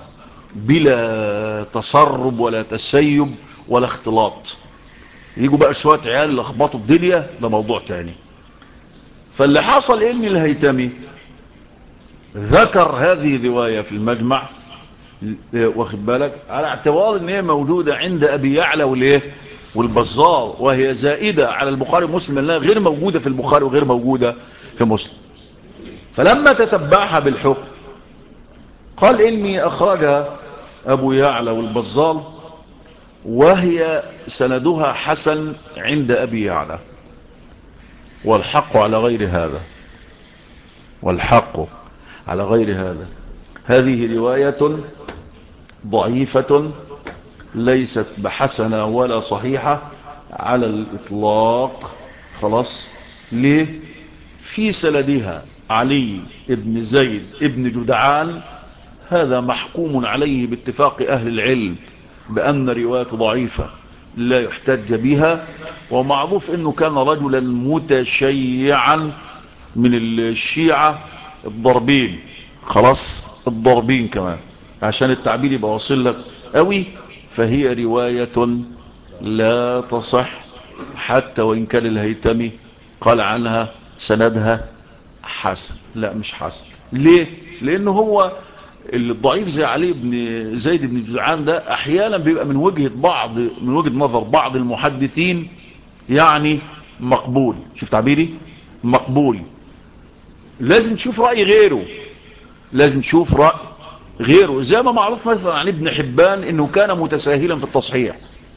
Speaker 1: بلا تسرب ولا تسيب ولا اختلاط. يجوا بقى شوية عيال لخبطوا الدنيا، ده موضوع تاني. فاللي حصل ان الهيثمي ذكر هذه الرواية في المجمع، واخد بالك، على اعتبار ان هي موجودة عند ابي يعلى والبزار، وهي زائدة على البخاري ومسلم لانها غير موجودة في البخاري وغير موجودة في مسلم. فلما تتبعها بالحكم قال اني اخرجها ابو يعلى والبزار وهي سندها حسن عند ابي يعلى، والحق على غير هذا، والحق على غير هذا. هذه رواية ضعيفة ليست بحسنة ولا صحيحة على الإطلاق. خلاص. ليه؟ في سندها علي ابن زيد ابن جدعان، هذا محكوم عليه باتفاق أهل العلم بأن روايته ضعيفة لا يحتج بها. ومعروف أنه كان رجلا متشيعا من الشيعة الضربين. خلاص، الضربين كمان عشان التعبير يبقى واصل لك قوي. فهي رواية لا تصح حتى وإن كان الهيثمي قال عنها سندها حسن. لا مش حسن. ليه؟ لأنه هو الضعيف زي علي بن زيد بن جدعان ده أحيانا بيبقى من وجهة نظر بعض المحدثين يعني مقبول. شوف تعبيري، مقبول. لازم تشوف رأي غيره، لازم تشوف رأي غيره. زي ما معروف مثلا عن ابن حبان انه كان متساهلا في التصحيح،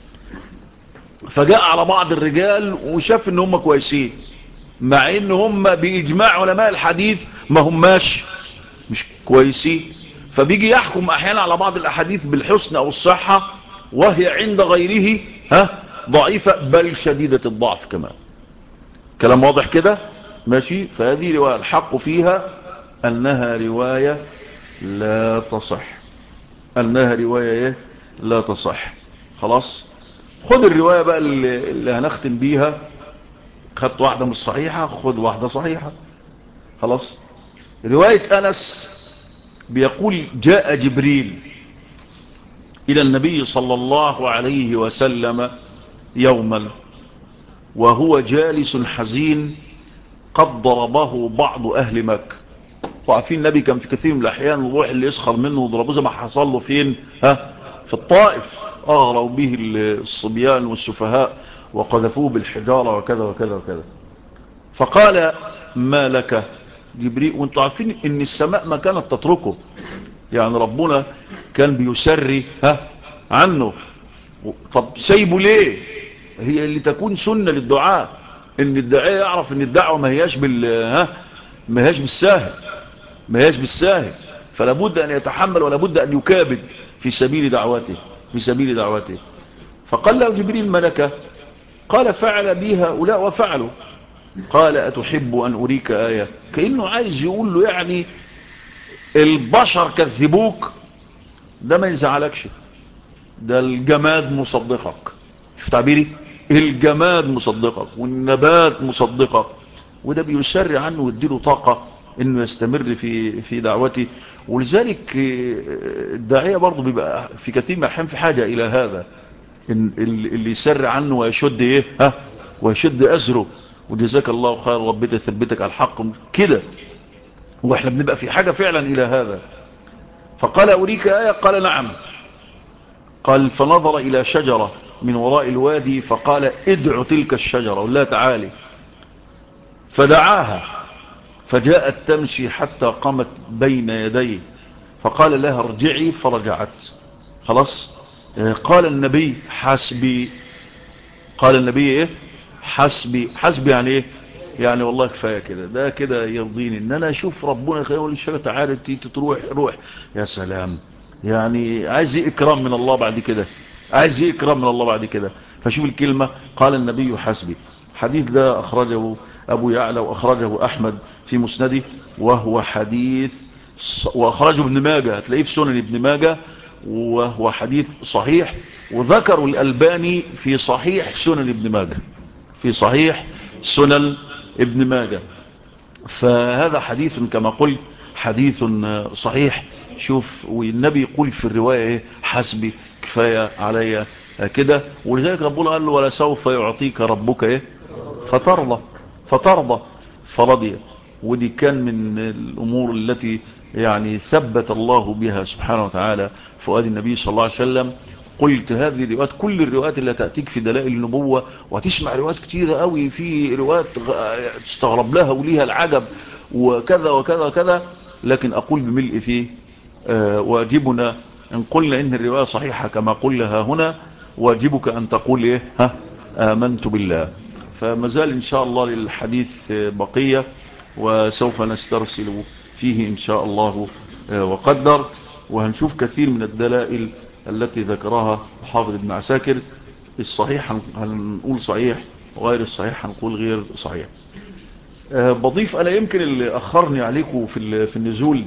Speaker 1: فجاء على بعض الرجال وشاف ان هم كويسين، مع ان هم باجماع علماء الحديث ما هماش مش كويسين. فبيجي يحكم احيانا على بعض الاحاديث بالحسن او الصحة وهي عند غيره ضعيفة بل شديدة الضعف كمان. كلام واضح كده؟ ماشي. فهذه رواية الحق فيها انها رواية لا تصح، انها رواية لا تصح. خلاص. خد الرواية بقى اللي هنختم بيها. خدت واحدة مش صحيحة، خد واحدة صحيحة. خلاص. رواية أنس بيقول جاء جبريل إلى النبي صلى الله عليه وسلم يوما وهو جالس حزين قد ضربه بعض أهل مكة. وعارفين النبي كان في كثير من الأحيان الروح اللي يسخر منه وضربوه زي ما حصل له فين في الطائف، أغروا به الصبيان والسفهاء وقذفوه بالحجارة وكذا وكذا وكذا. فقال ما لك جبريل؟ وانتوا عارفين ان السماء ما كانت تتركه، يعني ربنا كان بيسري عنه. طب سايبه ليه؟ هي اللي تكون سنة للدعاء، ان الداعية يعرف ان الدعوة ما هياش بالساهل، ما هياش بالساهل. فلا بد ان يتحمل ولا بد ان يكابد في سبيل دعوته، في سبيل دعوته. فقال له جبريل ما لك؟ قال فعل بي هؤلاء وفعلوا. قال أتحب أن أريك آية؟ كأنه عايز يقول له يعني البشر كذبوك، ده ما يزعلكش، ده الجماد مصدقك. شوف تعبيري، الجماد مصدقك والنبات مصدقك. وده بيسرع عنه ويديله طاقة انه يستمر في دعوته. ولذلك الداعية برضو بيبقى في كثير من الأحيان في حاجة إلى هذا، اللي يسرع عنه ويشد ويشد أزره. وجزاك الله خير، ربنا يثبتك على الحق كده. واحنا بنبقى في حاجة فعلا إلى هذا. فقال أريك آية؟ قال نعم. قال فنظر إلى شجرة من وراء الوادي فقال ادعو تلك الشجرة ولا تعالي. فدعاها فجاءت تمشي حتى قامت بين يديه فقال لها ارجعي فرجعت. خلاص. قال النبي حسبي. قال النبي ايه؟ حسبي. حسبي يعني ايه؟ يعني والله كفايه كده، ده كده يرضيني ان انا اشوف ربنا يقول الشيخ تعالى تروح روح. يا سلام، يعني عايز ايه اكرام من الله بعد كده؟ عايز ايه اكرام من الله بعد كده؟ فشوف الكلمه، قال النبي حسبي. الحديث ده اخرجه ابو يعلى واخرجه احمد في مسنده، وهو حديث واخرجه ابن ماجه، هتلاقيه في سنن ابن ماجه، وهو حديث صحيح. وذكروا الألباني في صحيح سنن ابن ماجه، في صحيح سنن ابن ماجه. فهذا حديث كما قلت حديث صحيح. شوف، والنبي يقول في الرواية ايه؟ حسبي، كفاية عليا كده. ولذلك ربنا قال له ولا سوف يعطيك ربك ايه فترضى. فترضى فرضي. ودي كان من الأمور التي يعني ثبت الله بها سبحانه وتعالى فؤاد النبي صلى الله عليه وسلم. قلت هذه الروايات، كل الروايات اللي تأتيك في دلائل النبوة، وهتسمع روايات كتيرة قوي، في روايات تستغرب لها وليها العجب وكذا وكذا وكذا، لكن أقول بملء فيه واجبنا إن قلنا إن الرواية صحيحة كما قلها هنا، واجبك أن تقول إيه؟ ها آمنت بالله. فما زال إن شاء الله للحديث بقية، وسوف نسترسل فيه إن شاء الله وقدر. وهنشوف كثير من الدلائل التي ذكرها حافظ ابن عساكر. الصحيح هنقول صحيح، وغير الصحيح هنقول غير صحيح. بضيف أنا يمكن اللي أخرني عليكم في النزول.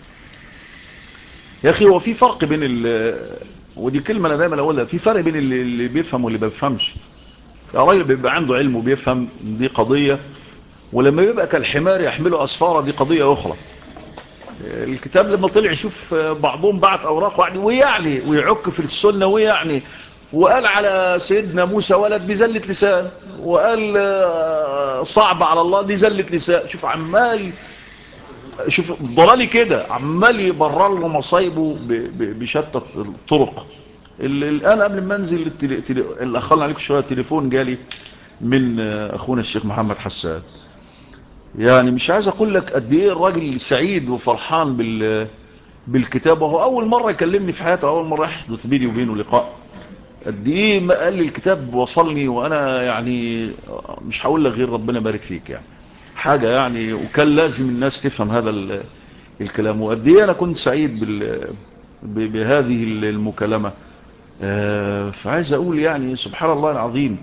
Speaker 1: يا أخي هو في فرق بين ودي كلمة أنا دايما أقولها، في فرق بين اللي بيفهم واللي بيفهمش. يا راجل بيبقى عنده علم وبيفهم، دي قضية، ولما يبقى كالحمار يحمله أسفارة، دي قضية أخرى. الكتاب لما طلع يشوف بعضهم بعت أوراق ويعني ويعك في السنة ويعني، وقال على سيدنا موسى ولد، دي زلة لسان، وقال صعب على الله، دي زلة لسان. شوف عمال، شوف ضلالي كده عمال يبرر له مصايبه بشتى الطرق. الآن قبل ما انزل اللي أخلنا عليكم شوية، التليفون جالي من أخونا الشيخ محمد حسان. يعني مش عايز أقول لك قد إيه الراجل سعيد وفرحان بالكتاب، وهو أول مرة يكلمني في حياته، أول مرة يحدث بيني وبينه لقاء. قد إيه ما قال لي الكتاب وصلني، وأنا يعني مش هقول لك غير ربنا بارك فيك، يعني حاجة يعني. وكان لازم الناس تفهم هذا الكلام، وقد إيه أنا كنت سعيد بهذه المكالمة. فعايز أقول يعني سبحان الله العظيم.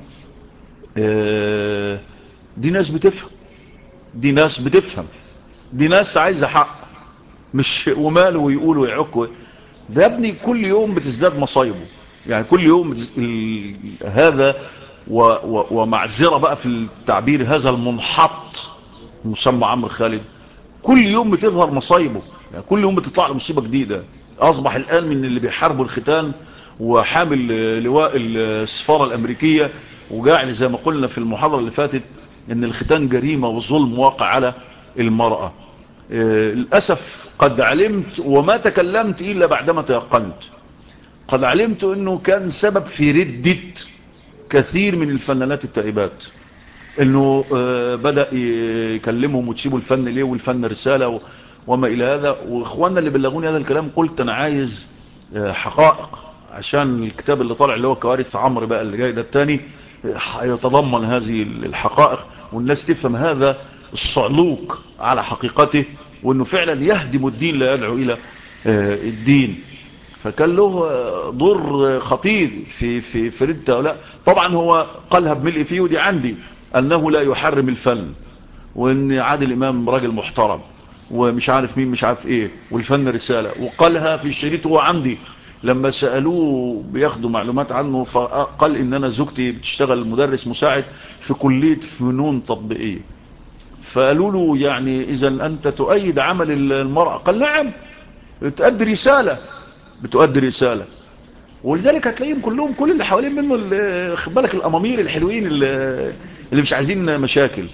Speaker 1: دي ناس بتفهم، دي ناس بتفهم، دي ناس عايزة حق، مش وماله ويقولوا ويعكوا. ده يا ابني كل يوم بتزداد مصايبه، يعني كل يوم هذا ومعذرة بقى في التعبير، هذا المنحط مسمى عمرو خالد، كل يوم بتظهر مصايبه، يعني كل يوم بتطلع له مصيبة جديدة. أصبح الآن من اللي بيحاربوا الختان وحامل لواء السفارة الأمريكية، وجاعل زي ما قلنا في المحاضرة اللي فاتت ان الختان جريمة وظلم واقع على المرأة. للأسف قد علمت وما تكلمت إلا بعدما تيقنت. قد علمت أنه كان سبب في ردة كثير من الفنانات التائبات، أنه بدأ يكلمهم وتسيبوا الفن ليه، والفن رسالة وما إلى هذا. وإخواننا اللي بلغوني هذا الكلام قلت أنا عايز حقائق، عشان الكتاب اللي طالع اللي هو كوارث عمرو بقى اللي جاي ده التاني يتضمن هذه الحقائق، والناس تفهم هذا الصعلوك على حقيقته، وانه فعلا يهدم الدين لا يدعو الى الدين. فكان له دور خطير في ردة هؤلاء. طبعا هو قالها بملء فيه، ودي عندي، انه لا يحرم الفن، وان عادل امام راجل محترم، ومش عارف مين مش عارف ايه، والفن رسالة. وقالها في الشريط هو عندي، لما سألوه بياخدوا معلومات عنه، فقال ان انا زوجتي بتشتغل مدرس مساعد في كلية فنون تطبيقية. فقالوا له يعني اذا انت تؤيد عمل المرأة؟ قال نعم، بتؤدي رسالة، بتؤدي رسالة. ولذلك هتلاقيهم كلهم، كل اللي حوالين منه خد بالك الامامير الحلوين اللي مش عايزين مشاكل.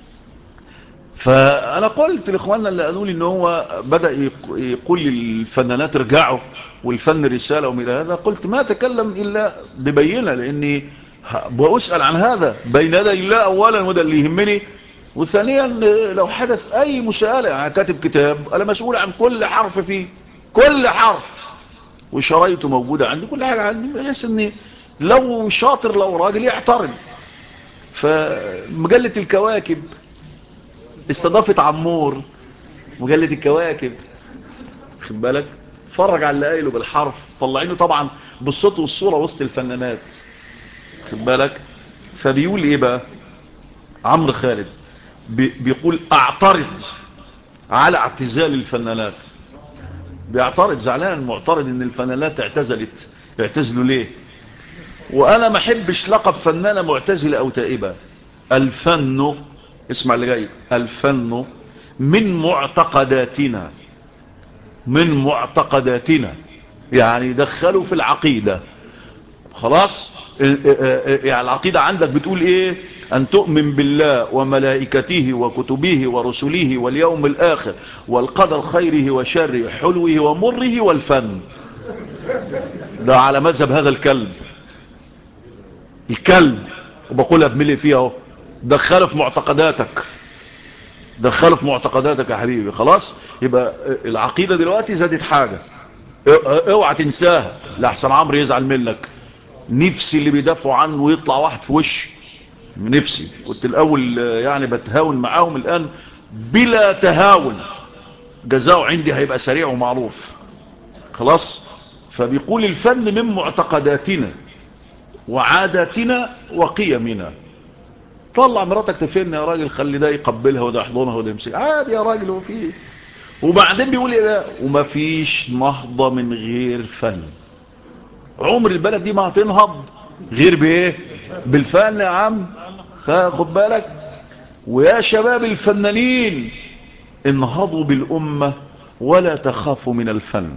Speaker 1: فانا قلت لاخواننا اللي قالوا لي ان هو بدأ يقول للفنانات ارجعوا والفن رسالة ومن هذا، قلت ما اتكلم الا ببينة، لاني بأسأل عن هذا بين يدي الله اولا، وده اللي يهمني. وثانيا لو حدث اي مسألة، يعني كاتب كتاب انا مسؤول عن كل حرف فيه، كل حرف، وشرايطه موجودة عندي، كل حاجة عندي، بحيث ان لو شاطر لو راجل يعترض. فمجلة الكواكب استضافت عمور، مجلة الكواكب، خد بالك، اتفرج على اللي قايله بالحرف، طلعينه طبعا بالصوت والصورة وسط الفنانات، خد بالك. فبيقول ايه بقى عمرو خالد؟ بيقول اعترض على اعتزال الفنانات. بيعترض، زعلان معترض ان الفنانات اعتزلوا ليه؟ وانا ما احبش لقب فنانة معتزلة او تائبة. الفن، اسمع اللي جاي، الفن من معتقداتنا، من معتقداتنا، يعني دخلوا في العقيدة. خلاص، يعني العقيدة عندك بتقول ايه؟ ان تؤمن بالله وملائكته وكتبه ورسله واليوم الاخر والقدر خيره وشره حلوه ومره والفن. ده على مذهب هذا الكلب، وبقولها بملي فيها اهو، دخله في معتقداتك، دخله في معتقداتك يا حبيبي. خلاص، يبقى العقيدة دلوقتي زادت حاجة، اوعى تنساها لحسن عمرو يزعل منك. نفسي اللي بيدافعوا عنه ويطلع واحد في وش، نفسي. كنت الاول يعني بتهاون معاهم، الان بلا تهاون، جزاؤه عندي هيبقى سريع ومعروف. خلاص. فبيقول الفن من معتقداتنا وعاداتنا وقيمنا. طلع مراتك تفن يا راجل، خلي ده يقبلها وده يحضنها وده يمسك عادي يا راجل، هو فيه. وبعدين بيقول ايه بقى؟ ومفيش نهضة من غير فن. عمر البلد دي ما هتنهض غير بايه؟ بالفن يا عم، خد بالك. ويا شباب الفنانين انهضوا بالأمة ولا تخافوا من الفن.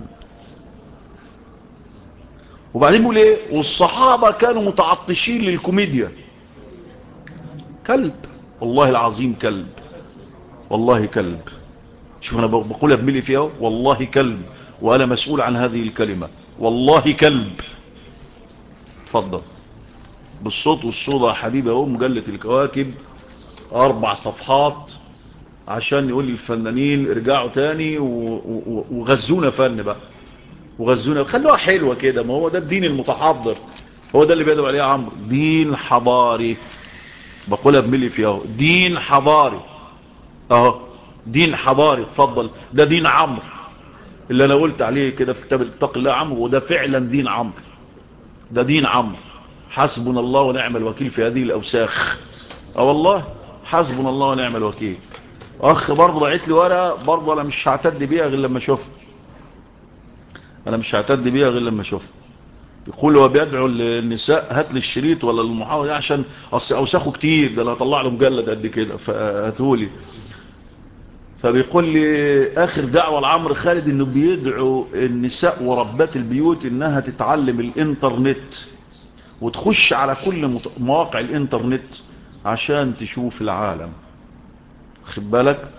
Speaker 1: وبعدين بيقول ايه؟ والصحابة كانوا متعطشين للكوميديا. كلب، والله العظيم كلب، والله كلب. شوف انا بقولها بملي فيها، والله كلب، وانا مسؤول عن هذه الكلمة، والله كلب. اتفضل بالصوت والصورة يا حبيبي اهو، مجلة الكواكب 4 صفحات، عشان يقول للفنانين ارجعوا تاني وغزونا فن بقى، وغزونا، خلوها حلوة كده. ما هو ده الدين المتحضر، هو ده اللي بيدعو عليه عمرو، دين حضاري. بقولها بملي فيه اهو، دين حضاري اهو، دين حضاري. اتفضل، ده دين عمرو اللي انا قلت عليه كده في كتاب اتق الله عمرو، وده فعلا دين عمرو، ده دين عمرو. حسبنا الله ونعم الوكيل في هذه الاوساخ. اه والله، حسبنا الله ونعم الوكيل. اخ برضه بعت لي ورقه برضه، انا مش هعتد بيها غير لما اشوفها، انا مش هعتد بيها غير لما اشوفها. يقول هو بيدعو النساء هات لي الشريط ولا المحاضره عشان اصل اوساخه كتير، ده انا هطلع له مجلد قد كده، فهاتهولي. فبيقول لي اخر دعوه لعمرو خالد انه بيدعو النساء وربات البيوت انها تتعلم الانترنت وتخش على كل مواقع الانترنت عشان تشوف العالم، خد بالك.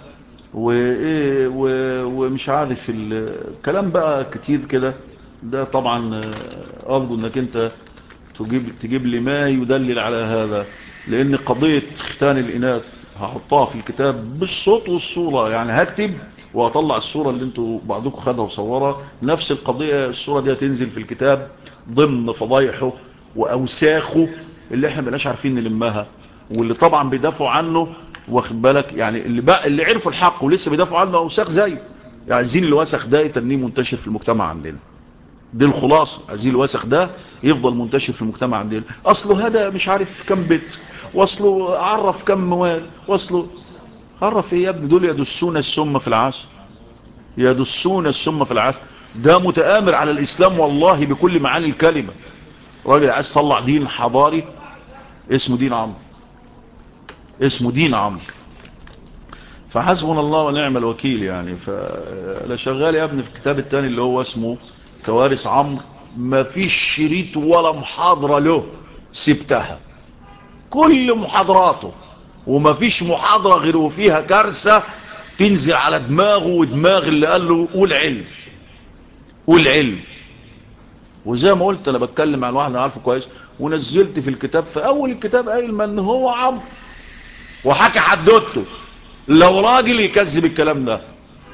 Speaker 1: ومش عارف الكلام بقى كتير كده. ده طبعا ارجو انك انت تجيب لي ما يدلل على هذا، لان قضية ختان الاناث هحطها في الكتاب بالصوت والصورة، يعني هكتب وهطلع الصورة اللي انتوا بعضكم خدها وصورها، نفس القضية الصورة دي هتنزل في الكتاب ضمن فضايحه واوساخه اللي احنا بناش عارفين نلمها، واللي طبعا بيدافعوا عنه، واخد بالك، يعني اللي عرفوا الحق ولسه بيدافعوا عنه اوساخ زي، يعني عايزين الوسخ ده يتنيه منتشر في المجتمع عندنا. دي الخلاصة، عايزين الوسخ ده يفضل منتشر في المجتمع عندنا. اصله هذا مش عارف كم بيت، واصله عرف كم موال، واصله عرف ايه يا ابني؟ دول يدسون السم في العسل، يدسون السم في العسل. ده متآمر على الاسلام والله بكل معاني الكلمة. راجل عايز تطلع دين حضاري اسمه دين عمرو، اسمه دين عمرو. فحسبنا الله ونعم الوكيل يعني. فانا شغال يا ابني في الكتاب التاني اللي هو اسمه كوارث عمرو، ما فيش شريط ولا محاضرة له سبتها، كل محاضراته، وما فيش محاضرة غير وفيها كارثة تنزل على دماغه ودماغ اللي قال له قول علم، قول علم. وزي ما قلت انا بتكلم عن واحد انا عارفه كويس، ونزلت في الكتاب في اول الكتاب قايل من هو عمرو، وحكى حدوته، لو راجل يكذب الكلام ده،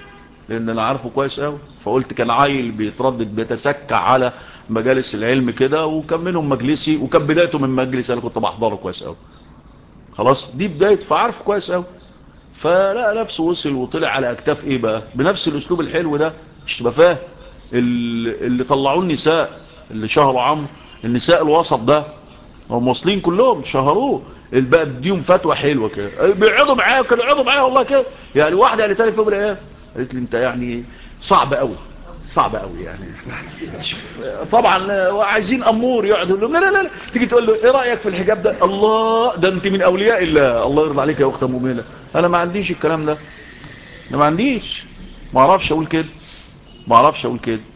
Speaker 1: لان انا عارفه كويس قوي. فقلت كان عيل بيتردد بيتسكع على مجالس العلم كده، وكان منهم مجلسي، وكان بدايته من مجلس انا كنت بحضره كويس قوي. خلاص دي بداية، فعارف كويس قوي. فلا نفسه وصل وطلع على اكتاف ايه بقى بنفس الاسلوب الحلو ده، مش تبقى فاهم. اللي طلعوه النساء، اللي شهروا عمرو، النساء الوسط ده هم واصلين كلهم شهروه. بقى بديهم فتوى حلوه كده، بيقعدوا معايا كانوا يقعدوا معايا والله كده. يعني واحده قالت لي في يوم من الايام، قالت لي انت يعني صعب قوي، صعب قوي يعني. طبعا عايزين امور يقعد يقول لهم لا لا لا، تيجي تقول له ايه رايك في الحجاب ده، الله ده انت من اولياء الله، الله يرضى عليك يا اخت مؤمنه. انا ما عنديش الكلام ده، انا ما عنديش، ما اعرفش اقول كده، ما اعرفش اقول كده.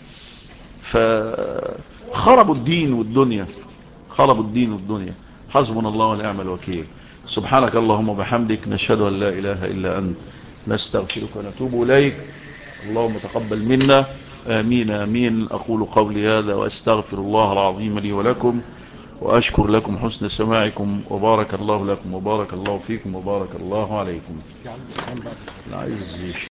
Speaker 1: فخربوا الدين والدنيا، خربوا الدين والدنيا. حسبنا الله ونعم الوكيل. سبحانك اللهم وبحمدك، نشهد ان لا اله الا انت، نستغفرك ونتوب اليك. اللهم تقبل منا، آمين آمين. أقول قولي هذا وأستغفر الله العظيم لي ولكم، وأشكر لكم حسن سماعكم، وبارك الله لكم وبارك الله فيكم وبارك الله عليكم.